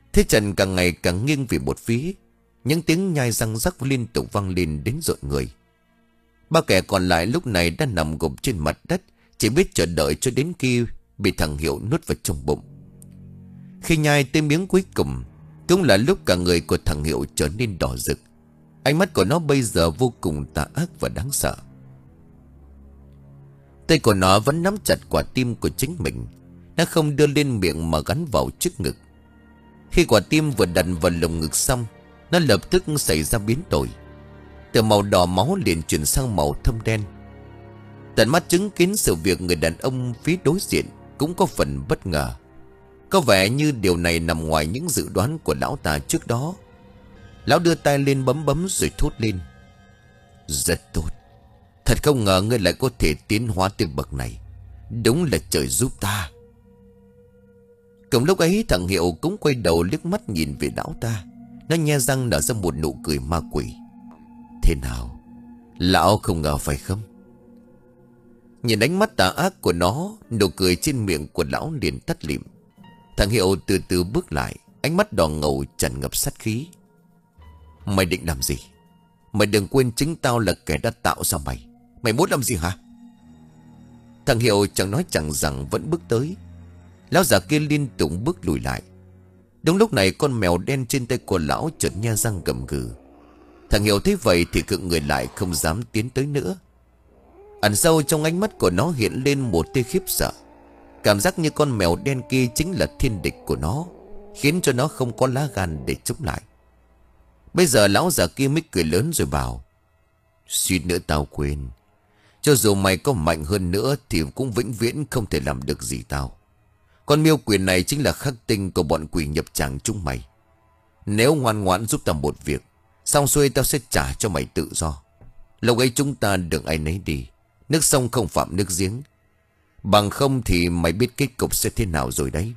Thế Trần càng ngày càng nghiêng về một phía. Những tiếng nhai răng rắc liên tục vang lên đến rợn người. Ba kẻ còn lại lúc này đã nằm gục trên mặt đất, chỉ biết chờ đợi cho đến khi bị thằng Hiệu nuốt vào trong bụng. Khi nhai tới miếng cuối cùng, cũng là lúc cả người của thằng Hiệu trở nên đỏ rực. Ánh mắt của nó bây giờ vô cùng tà ác và đáng sợ. Tay của nó vẫn nắm chặt quả tim của chính mình. Nó không đưa lên miệng mà gắn vào trước ngực. Khi quả tim vừa đặt vào lồng ngực xong, nó lập tức xảy ra biến đổi. Từ màu đỏ máu liền chuyển sang màu thâm đen. Tận mắt chứng kiến sự việc, người đàn ông phía đối diện cũng có phần bất ngờ. Có vẻ như điều này nằm ngoài những dự đoán của lão ta trước đó. Lão đưa tay lên bấm bấm rồi thốt lên: "Rất tốt. Thật không ngờ ngươi lại có thể tiến hóa tới bậc này. Đúng là trời giúp ta." Cùng lúc ấy thằng Hiệu cũng quay đầu liếc mắt nhìn về lão ta. Nó nhe răng nở ra một nụ cười ma quỷ. "Thế nào? Lão không ngờ phải không?" Nhìn ánh mắt tà ác của nó, nụ cười trên miệng của lão liền tắt lịm. Thằng Hiệu từ từ bước lại, ánh mắt đỏ ngầu tràn ngập sát khí. "Mày định làm gì? Mày đừng quên chính tao là kẻ đã tạo ra mày. Mày muốn làm gì hả?" Thằng Hiệu chẳng nói chẳng rằng vẫn bước tới. Lão già kia liên tục bước lùi lại. Đúng lúc này con mèo đen trên tay của lão chợt nhe răng gầm gừ. Thằng Hiệu thấy vậy thì khựng người lại, không dám tiến tới nữa. Ẩn sâu trong ánh mắt của nó hiện lên một tia khiếp sợ. Cảm giác như con mèo đen kia chính là thiên địch của nó, khiến cho nó không có lá gan để chống lại. Bây giờ lão già kia mới cười lớn rồi bảo: "Suýt nữa tao quên. Cho dù mày có mạnh hơn nữa thì cũng vĩnh viễn không thể làm được gì tao. Con miêu quyền này chính là khắc tinh của bọn quỷ nhập tràng chúng mày. Nếu ngoan ngoãn giúp tao một việc, xong xuôi tao sẽ trả cho mày tự do. Lúc ấy chúng ta đừng ai nấy đi. Nước sông không phạm nước giếng. Bằng không thì mày biết kết cục sẽ thế nào rồi đấy."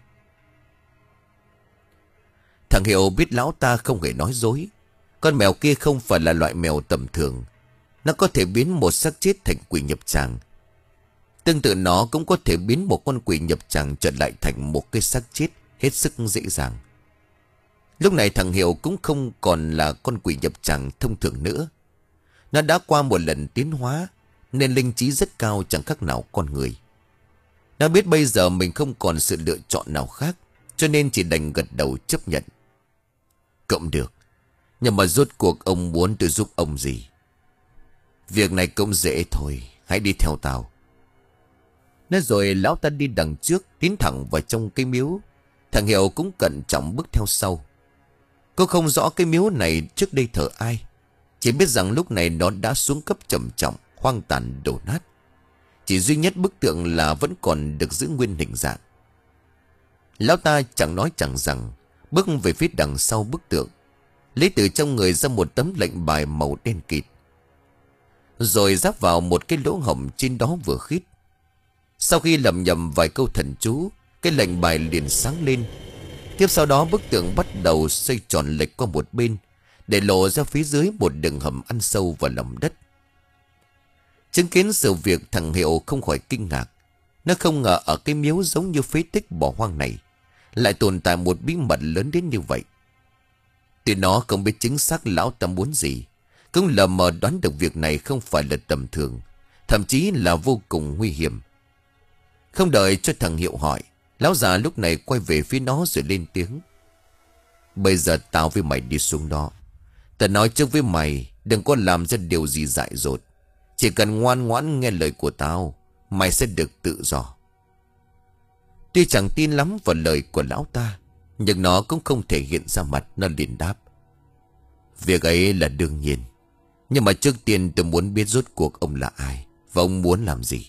Thằng Hiệu biết lão ta không hề nói dối. Con mèo kia không phải là loại mèo tầm thường. Nó có thể biến một xác chết thành quỷ nhập tràng. Tương tự nó cũng có thể biến một con quỷ nhập tràng trở lại thành một cái xác chết hết sức dễ dàng. Lúc này thằng Hiệu cũng không còn là con quỷ nhập tràng thông thường nữa. Nó đã qua một lần tiến hóa, nên linh trí rất cao, chẳng khác nào con người. Nó biết bây giờ mình không còn sự lựa chọn nào khác, cho nên chỉ đành gật đầu chấp nhận. "Cũng được. Nhưng mà rốt cuộc ông muốn tôi giúp ông gì?" "Việc này cũng dễ thôi. Hãy đi theo tao." Nói rồi lão ta đi đằng trước, tiến thẳng vào trong cái miếu. Thằng Hiệu cũng cẩn trọng bước theo sau. Cô không rõ cái miếu này trước đây thờ ai, chỉ biết rằng lúc này nó đã xuống cấp trầm trọng, hoang tàn đổ nát. Chỉ duy nhất bức tượng là vẫn còn được giữ nguyên hình dạng. Lão ta chẳng nói chẳng rằng, bước về phía đằng sau bức tượng, lấy từ trong người ra một tấm lệnh bài màu đen kịt, rồi giáp vào một cái lỗ hổng trên đó vừa khít. Sau khi lầm nhầm vài câu thần chú, cái lệnh bài liền sáng lên. Tiếp sau đó bức tượng bắt đầu xoay tròn lệch qua một bên, để lộ ra phía dưới một đường hầm ăn sâu vào lòng đất. Chứng kiến sự việc, thằng Hiệu không khỏi kinh ngạc. Nó không ngờ ở cái miếu giống như phế tích bỏ hoang này lại tồn tại một bí mật lớn đến như vậy. Tuy nó không biết chính xác lão ta muốn gì, cũng lờ mờ đoán được việc này không phải là tầm thường, thậm chí là vô cùng nguy hiểm. Không đợi cho thằng Hiệu hỏi, lão già lúc này quay về phía nó rồi lên tiếng: "Bây giờ tao với mày đi xuống đó. Tao nói trước với mày, đừng có làm ra điều gì dại dột. Chỉ cần ngoan ngoãn nghe lời của tao, mày sẽ được tự do." Tuy chẳng tin lắm vào lời của lão ta, nhưng nó cũng không thể hiện ra mặt. Nó liền đáp: "Việc ấy là đương nhiên. Nhưng mà trước tiên tôi muốn biết rốt cuộc ông là ai, và ông muốn làm gì."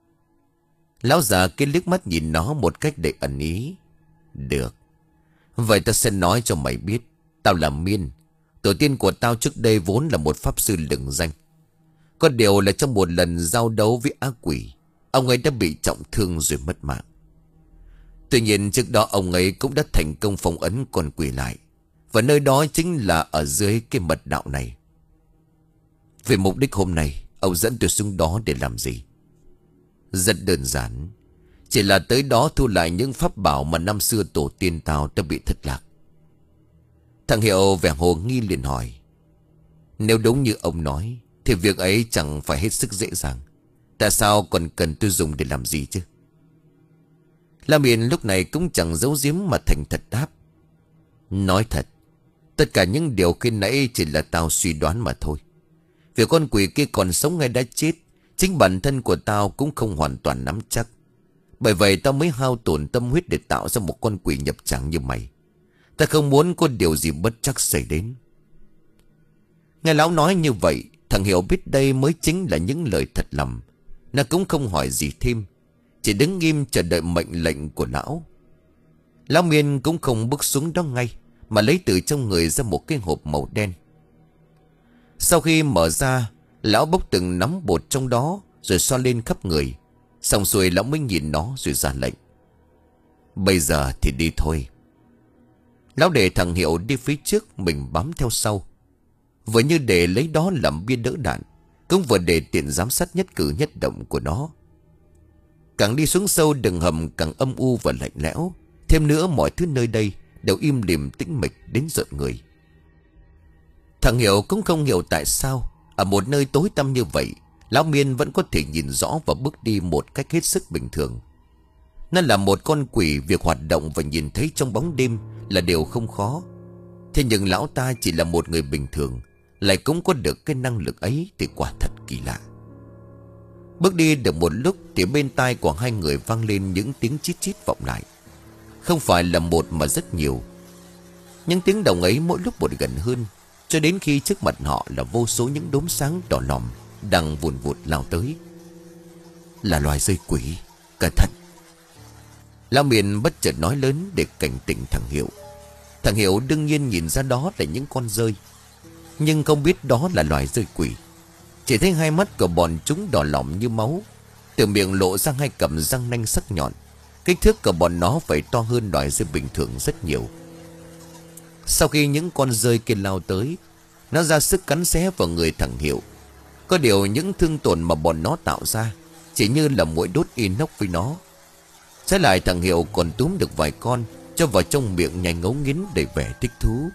Lão già kia liếc mắt nhìn nó một cách đầy ẩn ý. "Được. Vậy ta sẽ nói cho mày biết. Tao là Miên. Tổ tiên của tao trước đây vốn là một pháp sư lừng danh. Có điều là trong một lần giao đấu với ác quỷ, ông ấy đã bị trọng thương rồi mất mạng. Tuy nhiên trước đó ông ấy cũng đã thành công phong ấn con quỷ lại, và nơi đó chính là ở dưới cái mật đạo này. Về mục đích hôm nay, ông dẫn tôi xuống đó để làm gì? Rất đơn giản. Chỉ là tới đó thu lại những pháp bảo mà năm xưa tổ tiên tao đã bị thất lạc. Thằng Hiệu vẻ hồ nghi liền hỏi. Nếu đúng như ông nói thì việc ấy chẳng phải hết sức dễ dàng. Tại sao còn cần tôi dùng để làm gì chứ? La Miên lúc này cũng chẳng giấu giếm mà thành thật đáp. Nói thật, tất cả những điều khi nãy chỉ là tao suy đoán mà thôi. Việc con quỷ kia còn sống hay đã chết, chính bản thân của tao cũng không hoàn toàn nắm chắc. Bởi vậy tao mới hao tổn tâm huyết để tạo ra một con quỷ nhập tràng như mày. Ta không muốn có điều gì bất trắc xảy đến. Nghe lão nói như vậy, thằng Hiểu biết đây mới chính là những lời thật lòng. Nó cũng không hỏi gì thêm, chỉ đứng im chờ đợi mệnh lệnh của lão. Lão Miên cũng không bước xuống đó ngay, mà lấy từ trong người ra một cái hộp màu đen. Sau khi mở ra, lão bốc từng nắm bột trong đó rồi xoa lên khắp người. Xong xuôi lão mới nhìn nó rồi ra lệnh. Bây giờ thì đi thôi. Lão để thằng Hiệu đi phía trước, mình bám theo sau. Vừa như để lấy đó làm bia đỡ đạn, cũng vừa để tiện giám sát nhất cử nhất động của nó. Càng đi xuống sâu đường hầm càng âm u và lạnh lẽo. Thêm nữa mọi thứ nơi đây đều im lìm tĩnh mịch đến rợn người. Thằng Hiệu cũng không hiểu tại sao ở một nơi tối tăm như vậy, lão Miên vẫn có thể nhìn rõ và bước đi một cách hết sức bình thường. Nó là một con quỷ, việc hoạt động và nhìn thấy trong bóng đêm là điều không khó. Thế nhưng lão ta chỉ là một người bình thường, lại cũng có được cái năng lực ấy thì quả thật kỳ lạ. Bước đi được một lúc thì bên tai của hai người vang lên những tiếng chít chít vọng lại. Không phải là một mà rất nhiều. Những tiếng động ấy mỗi lúc một gần hơn, cho đến khi trước mặt họ là vô số những đốm sáng đỏ lòm đang vùn vụt lao tới. Là loài rơi quỷ, cẩn thận. Lão Miên bất chợt nói lớn để cảnh tỉnh thằng Hiệu. Thằng Hiệu đương nhiên nhìn ra đó là những con rơi, nhưng không biết đó là loài rơi quỷ. Chỉ thấy hai mắt của bọn chúng đỏ lòm như máu, từ miệng lộ ra hai cặp răng nanh sắc nhọn. Kích thước của bọn nó phải to hơn loài rơi bình thường rất nhiều. Sau khi những con rơi kia lao tới, nó ra sức cắn xé vào người thằng Hiệu. Có điều những thương tổn mà bọn nó tạo ra chỉ như là mũi đốt inox với nó. Trái lại thằng Hiệu còn túm được vài con cho vào trong miệng nhai ngấu nghiến đầy vẻ thích thú.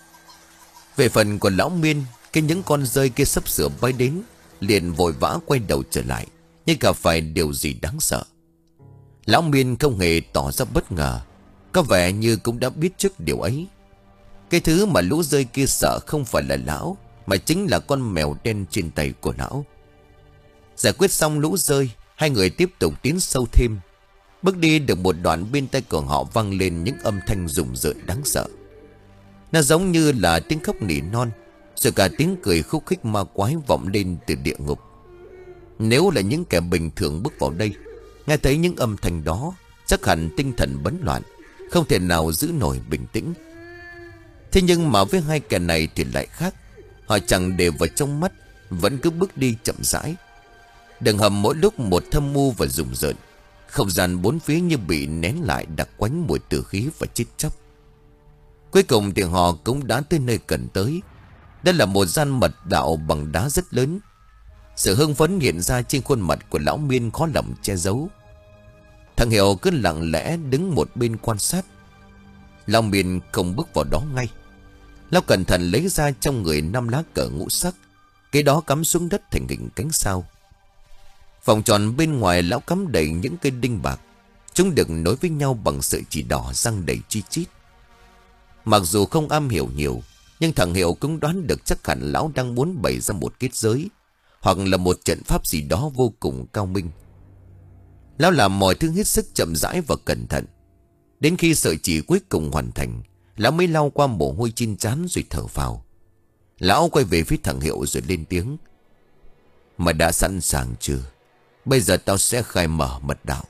Về phần của lão Miên, cái những con rơi kia sắp sửa bay đến, liền vội vã quay đầu trở lại, như gặp phải điều gì đáng sợ. Lão Miên không hề tỏ ra bất ngờ, có vẻ như cũng đã biết trước điều ấy. Cái thứ mà lũ rơi kia sợ không phải là lão, mà chính là con mèo đen trên tay của lão. Giải quyết xong lũ rơi, hai người tiếp tục tiến sâu thêm. Bước đi được một đoạn, bên tay của họ vang lên những âm thanh rùng rợn đáng sợ. Nó giống như là tiếng khóc nỉ non, rồi cả tiếng cười khúc khích ma quái vọng lên từ địa ngục. Nếu là những kẻ bình thường bước vào đây, nghe thấy những âm thanh đó, chắc hẳn tinh thần bấn loạn, không thể nào giữ nổi bình tĩnh. Thế nhưng mà với hai kẻ này thì lại khác. Họ chẳng để vào trong mắt, vẫn cứ bước đi chậm rãi. Đường hầm mỗi lúc một thâm u và rùng rợn. Không gian bốn phía như bị nén lại, đặc quánh mùi tử khí và chết chóc. Cuối cùng thì họ cũng đã tới nơi cần tới. Đây là một gian mật đạo bằng đá rất lớn. Sự hưng phấn hiện ra trên khuôn mặt của lão Miên khó lòng che giấu. Thằng Hiệu cứ lặng lẽ đứng một bên quan sát. Lão Miên không bước vào đó ngay. Lão cẩn thận lấy ra trong người năm lá cờ ngũ sắc, cái đó cắm xuống đất thành hình cánh sao. Vòng tròn bên ngoài lão cắm đầy những cây đinh bạc. Chúng được nối với nhau bằng sợi chỉ đỏ răng đầy chi chít. Mặc dù không am hiểu nhiều, nhưng thằng Hiệu cũng đoán được chắc hẳn lão đang muốn bày ra một kết giới, hoặc là một trận pháp gì đó vô cùng cao minh. Lão làm mọi thứ hết sức chậm rãi và cẩn thận. Đến khi sợi chỉ cuối cùng hoàn thành, lão mới lau qua mồ hôi trên trán rồi thở phào. Lão quay về phía thằng Hiệu rồi lên tiếng. Mày đã sẵn sàng chưa? Bây giờ tao sẽ khai mở mật đạo.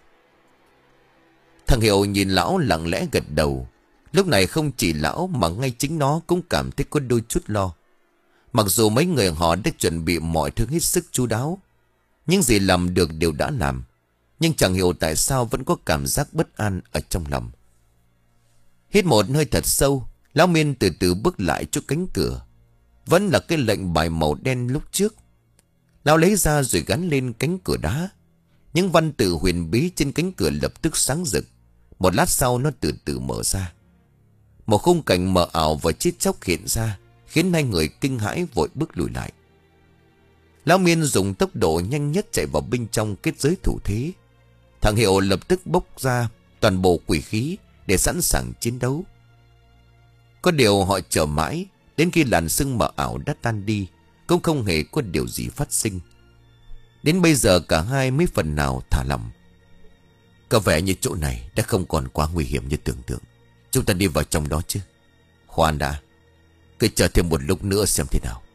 Thằng Hiệu nhìn lão lặng lẽ gật đầu. Lúc này không chỉ lão mà ngay chính nó cũng cảm thấy có đôi chút lo. Mặc dù mấy người họ đã chuẩn bị mọi thứ hết sức chu đáo, những gì làm được đều đã làm, nhưng chẳng hiểu tại sao vẫn có cảm giác bất an ở trong lòng. Hít một hơi thật sâu, lão Miên từ từ bước lại chỗ cánh cửa. Vẫn là cái lệnh bài màu đen lúc trước. Lão lấy ra rồi gắn lên cánh cửa đá. Những văn tự huyền bí trên cánh cửa lập tức sáng rực. Một lát sau nó từ từ mở ra. Một khung cảnh mờ ảo và chết chóc hiện ra, khiến hai người kinh hãi vội bước lùi lại. Lão Miên dùng tốc độ nhanh nhất chạy vào bên trong kết giới thủ thế. Thằng Hiệu lập tức bốc ra toàn bộ quỷ khí để sẵn sàng chiến đấu. Có điều họ chờ mãi, đến khi làn sương mờ ảo đã tan đi, cũng không hề có điều gì phát sinh. Đến bây giờ cả hai mới phần nào thả lỏng. Có vẻ như chỗ này đã không còn quá nguy hiểm như tưởng tượng. Chúng ta đi vào trong đó chứ? Khoan đã, cứ chờ thêm một lúc nữa xem thế nào.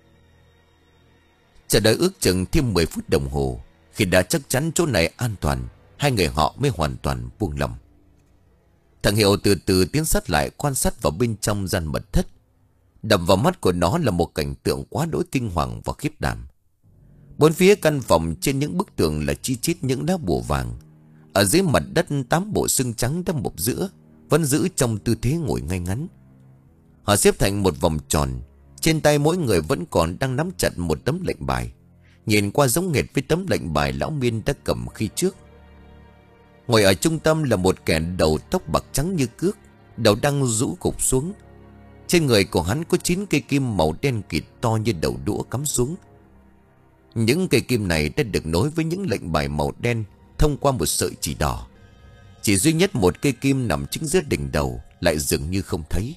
Chờ đợi ước chừng thêm mười phút đồng hồ. Khi đã chắc chắn chỗ này an toàn, hai người họ mới hoàn toàn buông lòng. Thằng Hiệu từ từ tiến sát lại, quan sát vào bên trong gian mật thất. Đập vào mắt của nó là một cảnh tượng quá đỗi kinh hoàng và khiếp đảm. Bốn phía căn phòng trên những bức tường là chi chít những lá bùa vàng. Ở dưới mặt đất tám bộ xương trắng đang mọc giữa, vẫn giữ trong tư thế ngồi ngay ngắn. Họ xếp thành một vòng tròn. Trên tay mỗi người vẫn còn đang nắm chặt một tấm lệnh bài. Nhìn qua giống hệt với tấm lệnh bài lão Miên đã cầm khi trước. Ngồi ở trung tâm là một kẻ đầu tóc bạc trắng như cước, đầu đang rũ gục xuống. Trên người của hắn có chín cây kim màu đen kịt to như đầu đũa cắm xuống. Những cây kim này đã được nối với những lệnh bài màu đen thông qua một sợi chỉ đỏ. Chỉ duy nhất một cây kim nằm chính giữa đỉnh đầu lại dường như không thấy.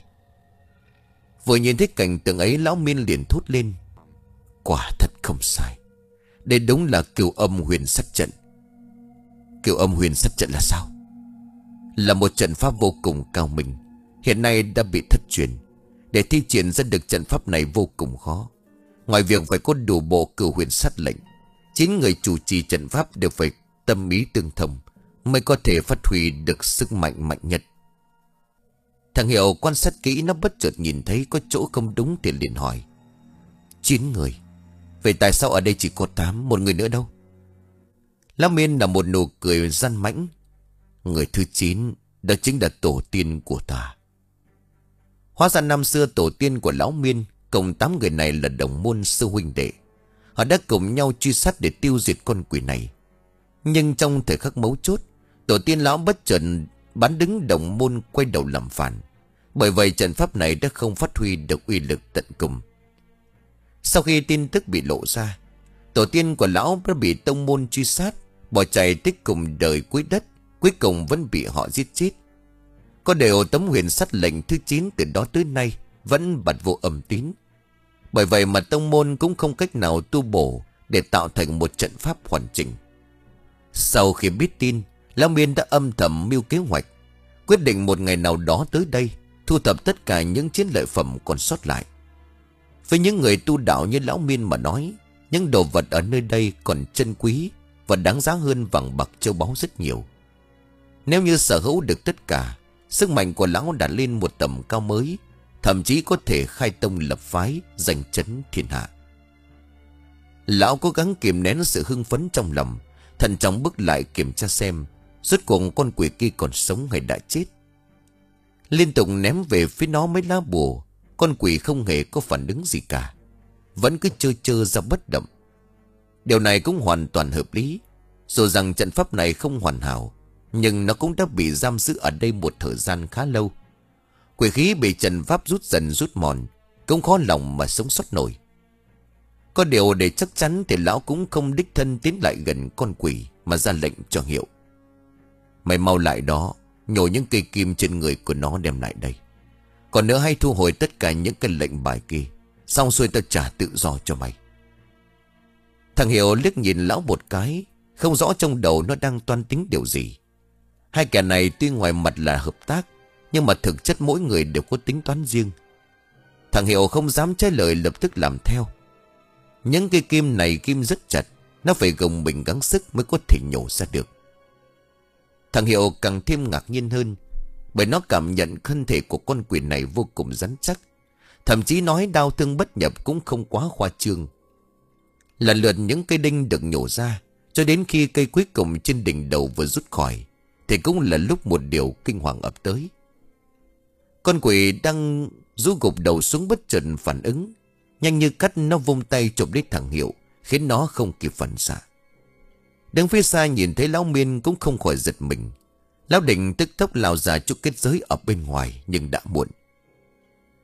Vừa nhìn thấy cảnh tượng ấy, lão Miên liền thốt lên: quả thật không sai, đây đúng là Cửu Âm Huyền Sát Trận. Cửu Âm Huyền Sát Trận là sao? Là một trận pháp vô cùng cao minh, hiện nay đã bị thất truyền. Để thi triển ra được trận pháp này vô cùng khó. Ngoài việc phải có đủ bộ cửu huyền sát lệnh, chín người chủ trì trận pháp đều phải tâm ý tương thông, mới có thể phát huy được sức mạnh mạnh nhất. Thằng Hiệu quan sát kỹ, nó bất chợt nhìn thấy có chỗ không đúng thì liền hỏi: Chín người? Vậy tại sao ở đây chỉ có tám, một người nữa đâu? Lão Miên là một nụ cười gian mãnh: người thứ chín đó chính là tổ tiên của ta. Hóa ra năm xưa tổ tiên của lão Miên cùng tám người này là đồng môn sư huynh đệ. Họ đã cùng nhau truy sát để tiêu diệt con quỷ này. Nhưng trong thời khắc mấu chốt, tổ tiên lão bất chợt bán đứng đồng môn quay đầu làm phản. Bởi vậy trận pháp này đã không phát huy được uy lực tận cùng. Sau khi tin tức bị lộ ra, tổ tiên của lão đã bị tông môn truy sát, bỏ chạy tích cùng đời cuối đất, cuối cùng vẫn bị họ giết chết. Có điều tấm huyền sát lệnh thứ chín từ đó tới nay vẫn bật vô âm tín. Bởi vậy mà tông môn cũng không cách nào tu bổ để tạo thành một trận pháp hoàn chỉnh. Sau khi biết tin, lão Miên đã âm thầm mưu kế hoạch, quyết định một ngày nào đó tới đây thu thập tất cả những chiến lợi phẩm còn sót lại. Với những người tu đạo như lão Miên mà nói, những đồ vật ở nơi đây còn chân quý và đáng giá hơn vàng bạc châu báu rất nhiều. Nếu như sở hữu được tất cả, sức mạnh của lão đã lên một tầm cao mới, thậm chí có thể khai tông lập phái, giành chấn thiên hạ. Lão cố gắng kiềm nén sự hưng phấn trong lòng, thận trọng bước lại kiểm tra xem rốt cuộc con quỷ kia còn sống hay đã chết. Liên tục ném về phía nó mấy lá bùa, con quỷ không hề có phản ứng gì cả, vẫn cứ chơ chơ ra bất động. Điều này cũng hoàn toàn hợp lý. Dù rằng trận pháp này không hoàn hảo, nhưng nó cũng đã bị giam giữ ở đây một thời gian khá lâu. Quỷ khí bị trận pháp rút dần rút mòn, cũng khó lòng mà sống sót nổi. Có điều để chắc chắn thì lão cũng không đích thân tiến lại gần con quỷ, mà ra lệnh cho Hiệu: mày mau lại đó, nhổ những cây kim trên người của nó đem lại đây. Còn nữa hãy thu hồi tất cả những cái lệnh bài kia, xong xuôi tao trả tự do cho mày. Thằng Hiệu liếc nhìn lão một cái, không rõ trong đầu nó đang toan tính điều gì. Hai kẻ này tuy ngoài mặt là hợp tác, nhưng mà thực chất mỗi người đều có tính toán riêng. Thằng Hiệu không dám trái lời, lập tức làm theo. Những cây kim này kim rất chặt, nó phải gồng mình gắng sức mới có thể nhổ ra được. Thằng Hiệu càng thêm ngạc nhiên hơn, bởi nó cảm nhận thân thể của con quỷ này vô cùng rắn chắc, thậm chí nói đau thương bất nhập cũng không quá khoa trương. Lần lượt những cây đinh được nhổ ra, cho đến khi cây cuối cùng trên đỉnh đầu vừa rút khỏi, thì cũng là lúc một điều kinh hoàng ập tới. Con quỷ đang rũ gục đầu xuống bất chợt phản ứng, nhanh như cắt nó vung tay chụp lấy thằng Hiệu, khiến nó không kịp phản xạ. Đứng phía xa nhìn thấy lão Miên cũng không khỏi giật mình. Lão định tức tốc lao ra chỗ kết giới ở bên ngoài, nhưng đã muộn.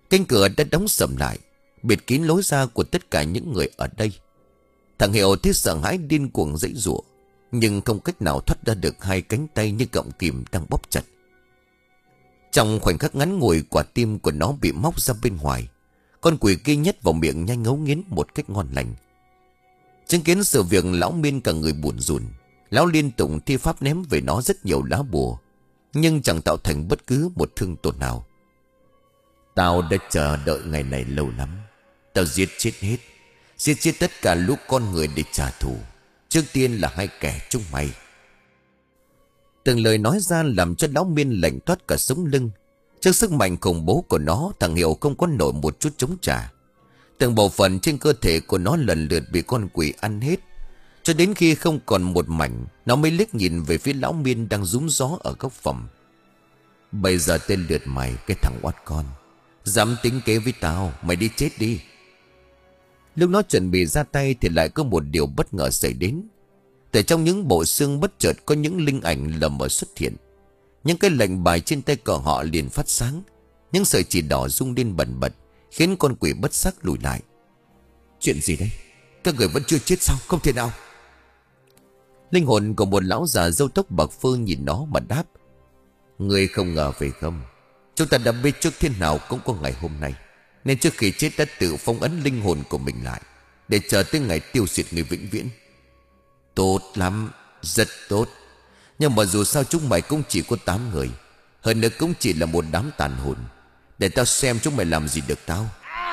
Cánh cửa đã đóng sầm lại, bịt kín lối ra của tất cả những người ở đây. Thằng Hiệu thấy sợ hãi điên cuồng giãy giụa, nhưng không cách nào thoát ra được hai cánh tay như gọng kìm đang bóp chặt. Trong khoảnh khắc ngắn ngủi, quả tim của nó bị móc ra bên ngoài. Con quỷ kia nhét vào miệng nhanh ngấu nghiến một cách ngon lành. Chứng kiến sự việc, lão Miên cả người buồn rùn. Lão liên tục thi pháp ném về nó rất nhiều lá bùa, nhưng chẳng tạo thành bất cứ một thương tổn nào. Tao đã chờ đợi ngày này lâu lắm. Tao giết chết hết, giết chết tất cả lũ con người để trả thù. Trước tiên là hai kẻ chúng mày. Từng lời nói ra làm cho lão Miên lạnh toát cả sống lưng. Trước sức mạnh khủng bố của nó, thằng Hiệu không có nổi một chút chống trả. Từng bộ phận trên cơ thể của nó lần lượt bị con quỷ ăn hết, cho đến khi không còn một mảnh, nó mới liếc nhìn về phía lão Miên đang rúm gió ở góc phòng. Bây giờ tên lượt mày, cái thằng oát con. Dám tính kế với tao, mày đi chết đi. Lúc nó chuẩn bị ra tay thì lại có một điều bất ngờ xảy đến. Từ trong những bộ xương bất chợt có những linh ảnh lờ mờ xuất hiện. Những cái lệnh bài trên tay của họ liền phát sáng. Những sợi chỉ đỏ rung lên bần bật, khiến con quỷ bất giác lùi lại. Chuyện gì đây? Các người vẫn chưa chết sao? Không thể nào. Linh hồn của một lão già râu tóc bạc phơ nhìn nó mà đáp. Người không ngờ về không? Chúng ta đã biết trước thế nào cũng có ngày hôm nay, nên trước khi chết đã tự phong ấn linh hồn của mình lại, để chờ tới ngày tiêu diệt người vĩnh viễn. Tốt lắm, rất tốt. Nhưng mà dù sao chúng mày cũng chỉ có tám người, hơn nữa cũng chỉ là một đám tàn hồn. Để tao xem chúng mày làm gì được tao.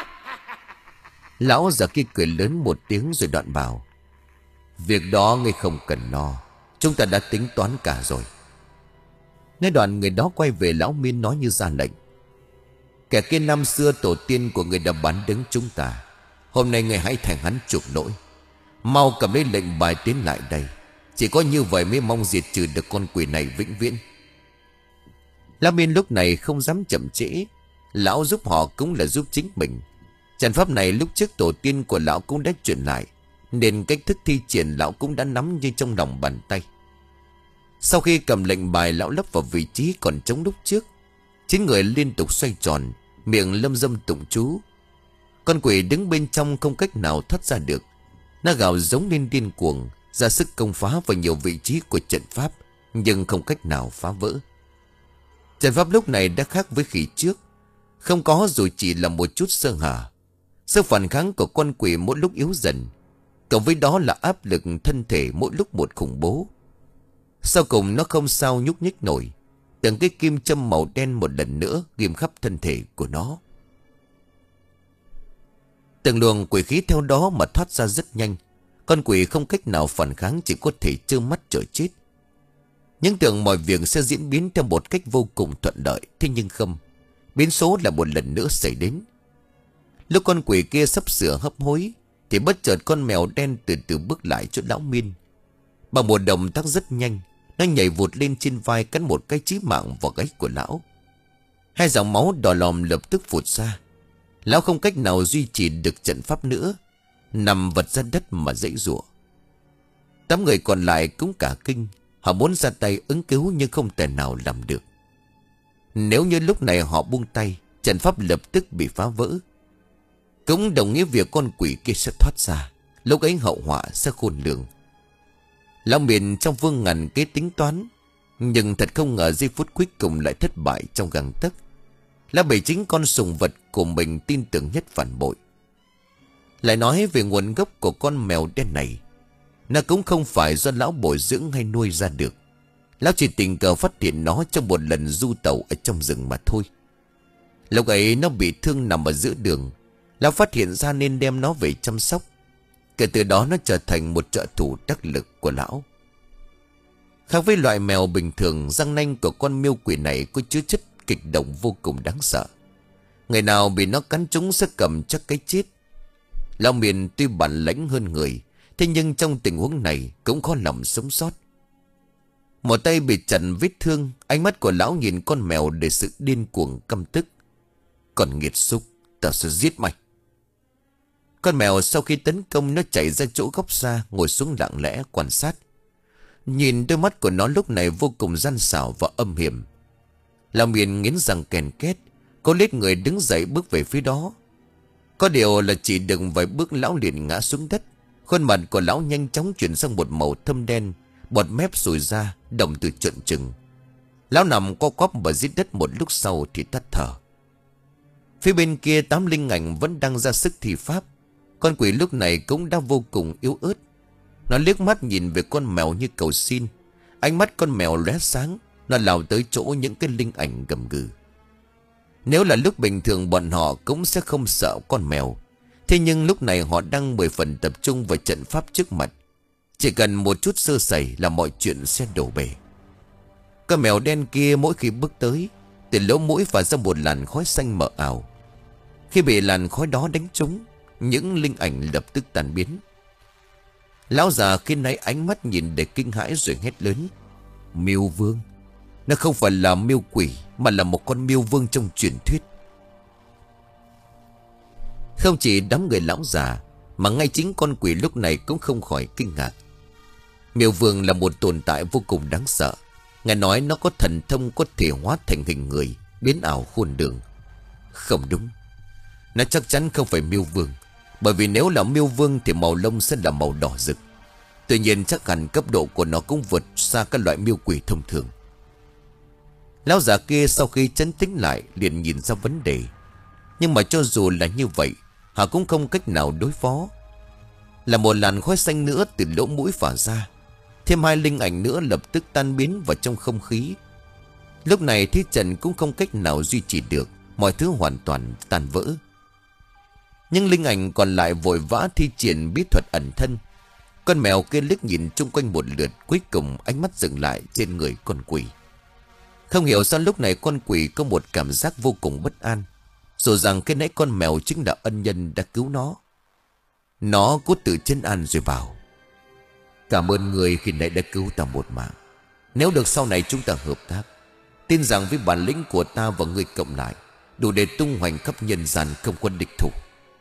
Lão già kia cười lớn một tiếng rồi đoạn bảo. Việc đó ngươi không cần lo, chúng ta đã tính toán cả rồi. Nói đoạn, người đó quay về lão Miên nói như ra lệnh. Kẻ kia năm xưa tổ tiên của người đã bán đứng chúng ta. Hôm nay người hãy thành hắn chuộc lỗi. Mau cầm lấy lệnh bài tiến lại đây. Chỉ có như vậy mới mong diệt trừ được con quỷ này vĩnh viễn. Lão Miên lúc này không dám chậm trễ. Lão giúp họ cũng là giúp chính mình. Trận pháp này lúc trước tổ tiên của lão cũng đã truyền lại, nên cách thức thi triển lão cũng đã nắm như trong lòng bàn tay. Sau khi cầm lệnh bài, lão lấp vào vị trí còn trống lúc trước. Chín người liên tục xoay tròn, miệng lâm dâm tụng chú. Con quỷ đứng bên trong không cách nào thoát ra được. Nó gào giống lên điên cuồng, ra sức công phá vào nhiều vị trí của trận pháp, nhưng không cách nào phá vỡ. Trận pháp lúc này đã khác với khi trước, không có dù chỉ là một chút sơ hở. Sức phản kháng của con quỷ mỗi lúc yếu dần, cộng với đó là áp lực thân thể mỗi lúc một khủng bố. Sau cùng nó không sao nhúc nhích nổi. Từng cái kim châm màu đen một lần nữa ghim khắp thân thể của nó. Từng luồng quỷ khí theo đó mà thoát ra rất nhanh. Con quỷ không cách nào phản kháng, chỉ có thể trơ mắt chờ chết. Những tưởng mọi việc sẽ diễn biến theo một cách vô cùng thuận lợi, thế nhưng không. Biến số là một lần nữa xảy đến. Lúc con quỷ kia sắp sửa hấp hối, thì bất chợt con mèo đen từ từ bước lại chỗ lão Miên. Bằng một động tác rất nhanh, nó nhảy vụt lên trên vai, cắn một cái chí mạng vào gáy của lão. Hai dòng máu đỏ lòm lập tức phụt ra. Lão không cách nào duy trì được trận pháp nữa, nằm vật ra đất mà giãy giụa. Tám người còn lại cũng cả kinh. Họ muốn ra tay ứng cứu nhưng không thể nào làm được. Nếu như lúc này họ buông tay, trận pháp lập tức bị phá vỡ. Cũng đồng nghĩa việc con quỷ kia sẽ thoát ra. Lúc ấy hậu họa sẽ khôn lường. Lão Miên trong vương ngàn kế tính toán, nhưng thật không ngờ giây phút cuối cùng lại thất bại trong gang tấc. Lão bị chính con sùng vật của mình tin tưởng nhất phản bội. Lại nói về nguồn gốc của con mèo đen này, nó cũng không phải do lão bồi dưỡng hay nuôi ra được. Lão chỉ tình cờ phát hiện nó trong một lần du tàu ở trong rừng mà thôi. Lúc ấy nó bị thương nằm ở giữa đường. Lão phát hiện ra nên đem nó về chăm sóc. Kể từ đó nó trở thành một trợ thủ đắc lực của lão. Khác với loại mèo bình thường, răng nanh của con miêu quỷ này có chứa chất kịch độc vô cùng đáng sợ. Người nào bị nó cắn trúng sẽ cầm chắc cái chết. Lão Miên tuy bản lãnh hơn người, thế nhưng trong tình huống này cũng khó lòng sống sót. Một tay bị chặt vết thương, ánh mắt của lão nhìn con mèo để sự điên cuồng căm tức. Còn nghiệt xúc, tao sẽ giết mày. Con mèo sau khi tấn công, nó chạy ra chỗ góc xa, ngồi xuống lặng lẽ quan sát. Nhìn đôi mắt của nó lúc này vô cùng gian xảo và âm hiểm. Lão Miên nghiến răng kèn két, Cô lết người đứng dậy bước về phía đó. Có điều là chỉ đừng vài bước lão liền ngã xuống đất. Khuôn mặt của lão nhanh chóng chuyển sang một màu thâm đen, bọt mép sùi ra, đồng từ trợn trừng. Lão nằm co quắp và dưới đất một lúc sau thì tắt thở. Phía bên kia tám linh ảnh vẫn đang ra sức thi pháp. Con quỷ lúc này cũng đã vô cùng yếu ớt. Nó liếc mắt nhìn về con mèo như cầu xin. Ánh mắt con mèo lóe sáng. Nó lao tới chỗ những cái linh ảnh gầm gừ. Nếu là lúc bình thường bọn họ cũng sẽ không sợ con mèo. Thế nhưng lúc này họ đang mười phần tập trung vào trận pháp trước mặt. Chỉ cần một chút sơ sẩy là mọi chuyện sẽ đổ bể. Con mèo đen kia mỗi khi bước tới, từ lỗ mũi phả ra một làn khói xanh mờ ảo. Khi bị làn khói đó đánh trúng, những linh ảnh lập tức tan biến. Lão già khi nãy ánh mắt nhìn để kinh hãi rồi hét lớn: Miêu vương! Nó không phải là miêu quỷ, mà là một con miêu vương trong truyền thuyết. Không chỉ đám người lão già, mà ngay chính con quỷ lúc này cũng không khỏi kinh ngạc. Miêu vương là một tồn tại vô cùng đáng sợ. Nghe nói nó có thần thông có thể hóa thành hình người, biến ảo khôn đường. Không đúng, nó chắc chắn không phải miêu vương. Bởi vì nếu là miêu vương thì màu lông sẽ là màu đỏ rực. Tuy nhiên chắc hẳn cấp độ của nó cũng vượt xa các loại miêu quỷ thông thường. Lão già kia sau khi trấn tĩnh lại liền nhìn ra vấn đề. Nhưng mà cho dù là như vậy, họ cũng không cách nào đối phó. Là một làn khói xanh nữa từ lỗ mũi phả ra. Thêm hai linh ảnh nữa lập tức tan biến vào trong không khí. Lúc này Thế Trần cũng không cách nào duy trì được. Mọi thứ hoàn toàn tan vỡ. Nhưng linh ảnh còn lại vội vã thi triển bí thuật ẩn thân. Con mèo kia liếc nhìn chung quanh một lượt, cuối cùng ánh mắt dừng lại trên người con quỷ. Không hiểu sao lúc này con quỷ có một cảm giác vô cùng bất an. Dù rằng cái nãy con mèo chính là ân nhân đã cứu nó. Nó cố tự trấn an rồi bảo: Cảm ơn người khi nãy đã cứu ta một mạng. Nếu được sau này chúng ta hợp tác, tin rằng với bản lĩnh của ta và người cộng lại, đủ để tung hoành khắp nhân gian không quân địch thủ.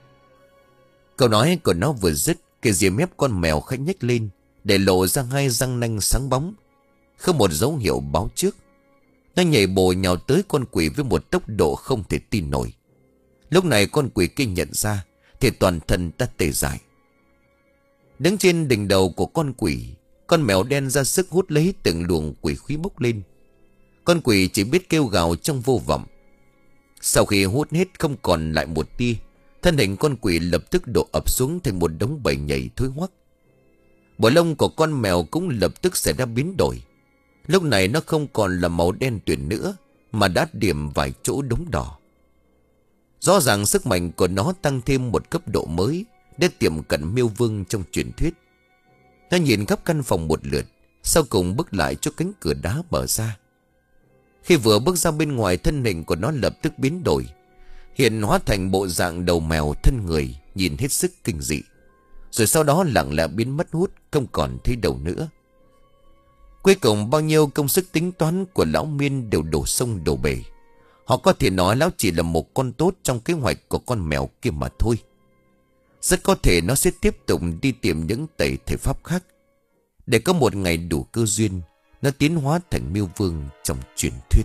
Câu nói của nó vừa dứt, cái rìa mép con mèo khẽ nhếch lên, để lộ ra hai răng nanh sáng bóng, không một dấu hiệu báo trước. Nó nhảy bổ nhào tới con quỷ với một tốc độ không thể tin nổi. Lúc này con quỷ kia nhận ra thì toàn thân đã tê dại. Đứng trên đỉnh đầu của con quỷ, con mèo đen ra sức hút lấy từng luồng quỷ khí bốc lên. Con quỷ chỉ biết kêu gào trong vô vọng. Sau khi hút hết không còn lại một tia, thân hình con quỷ lập tức đổ ập xuống thành một đống bầy nhảy thối hoắc. Bộ lông của con mèo cũng lập tức xảy ra biến đổi. Lúc này nó không còn là màu đen tuyền nữa, mà đã điểm vài chỗ đống đỏ. Rõ ràng sức mạnh của nó tăng thêm một cấp độ mới, để tiệm cận miêu vương trong truyền thuyết. Nó nhìn khắp căn phòng một lượt, sau cùng bước lại cho cánh cửa đá mở ra. Khi vừa bước ra bên ngoài, thân hình của nó lập tức biến đổi, hiện hóa thành bộ dạng đầu mèo thân người, nhìn hết sức kinh dị. Rồi sau đó lặng lẽ biến mất hút, không còn thấy đầu nữa. Cuối cùng bao nhiêu công sức tính toán của lão Miên đều đổ sông đổ bể. Họ có thể nói lão chỉ là một con tốt trong kế hoạch của con mèo kia mà thôi. Rất có thể nó sẽ tiếp tục đi tìm những tẩy thể pháp khác, để có một ngày đủ cơ duyên, nó tiến hóa thành miêu vương trong truyền thuyết.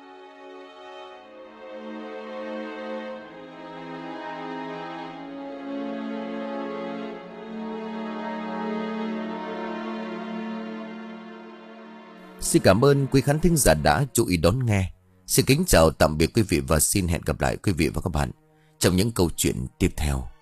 Xin cảm ơn quý khán thính giả đã chú ý đón nghe. Xin kính chào tạm biệt quý vị và xin hẹn gặp lại quý vị và các bạn trong những câu chuyện tiếp theo.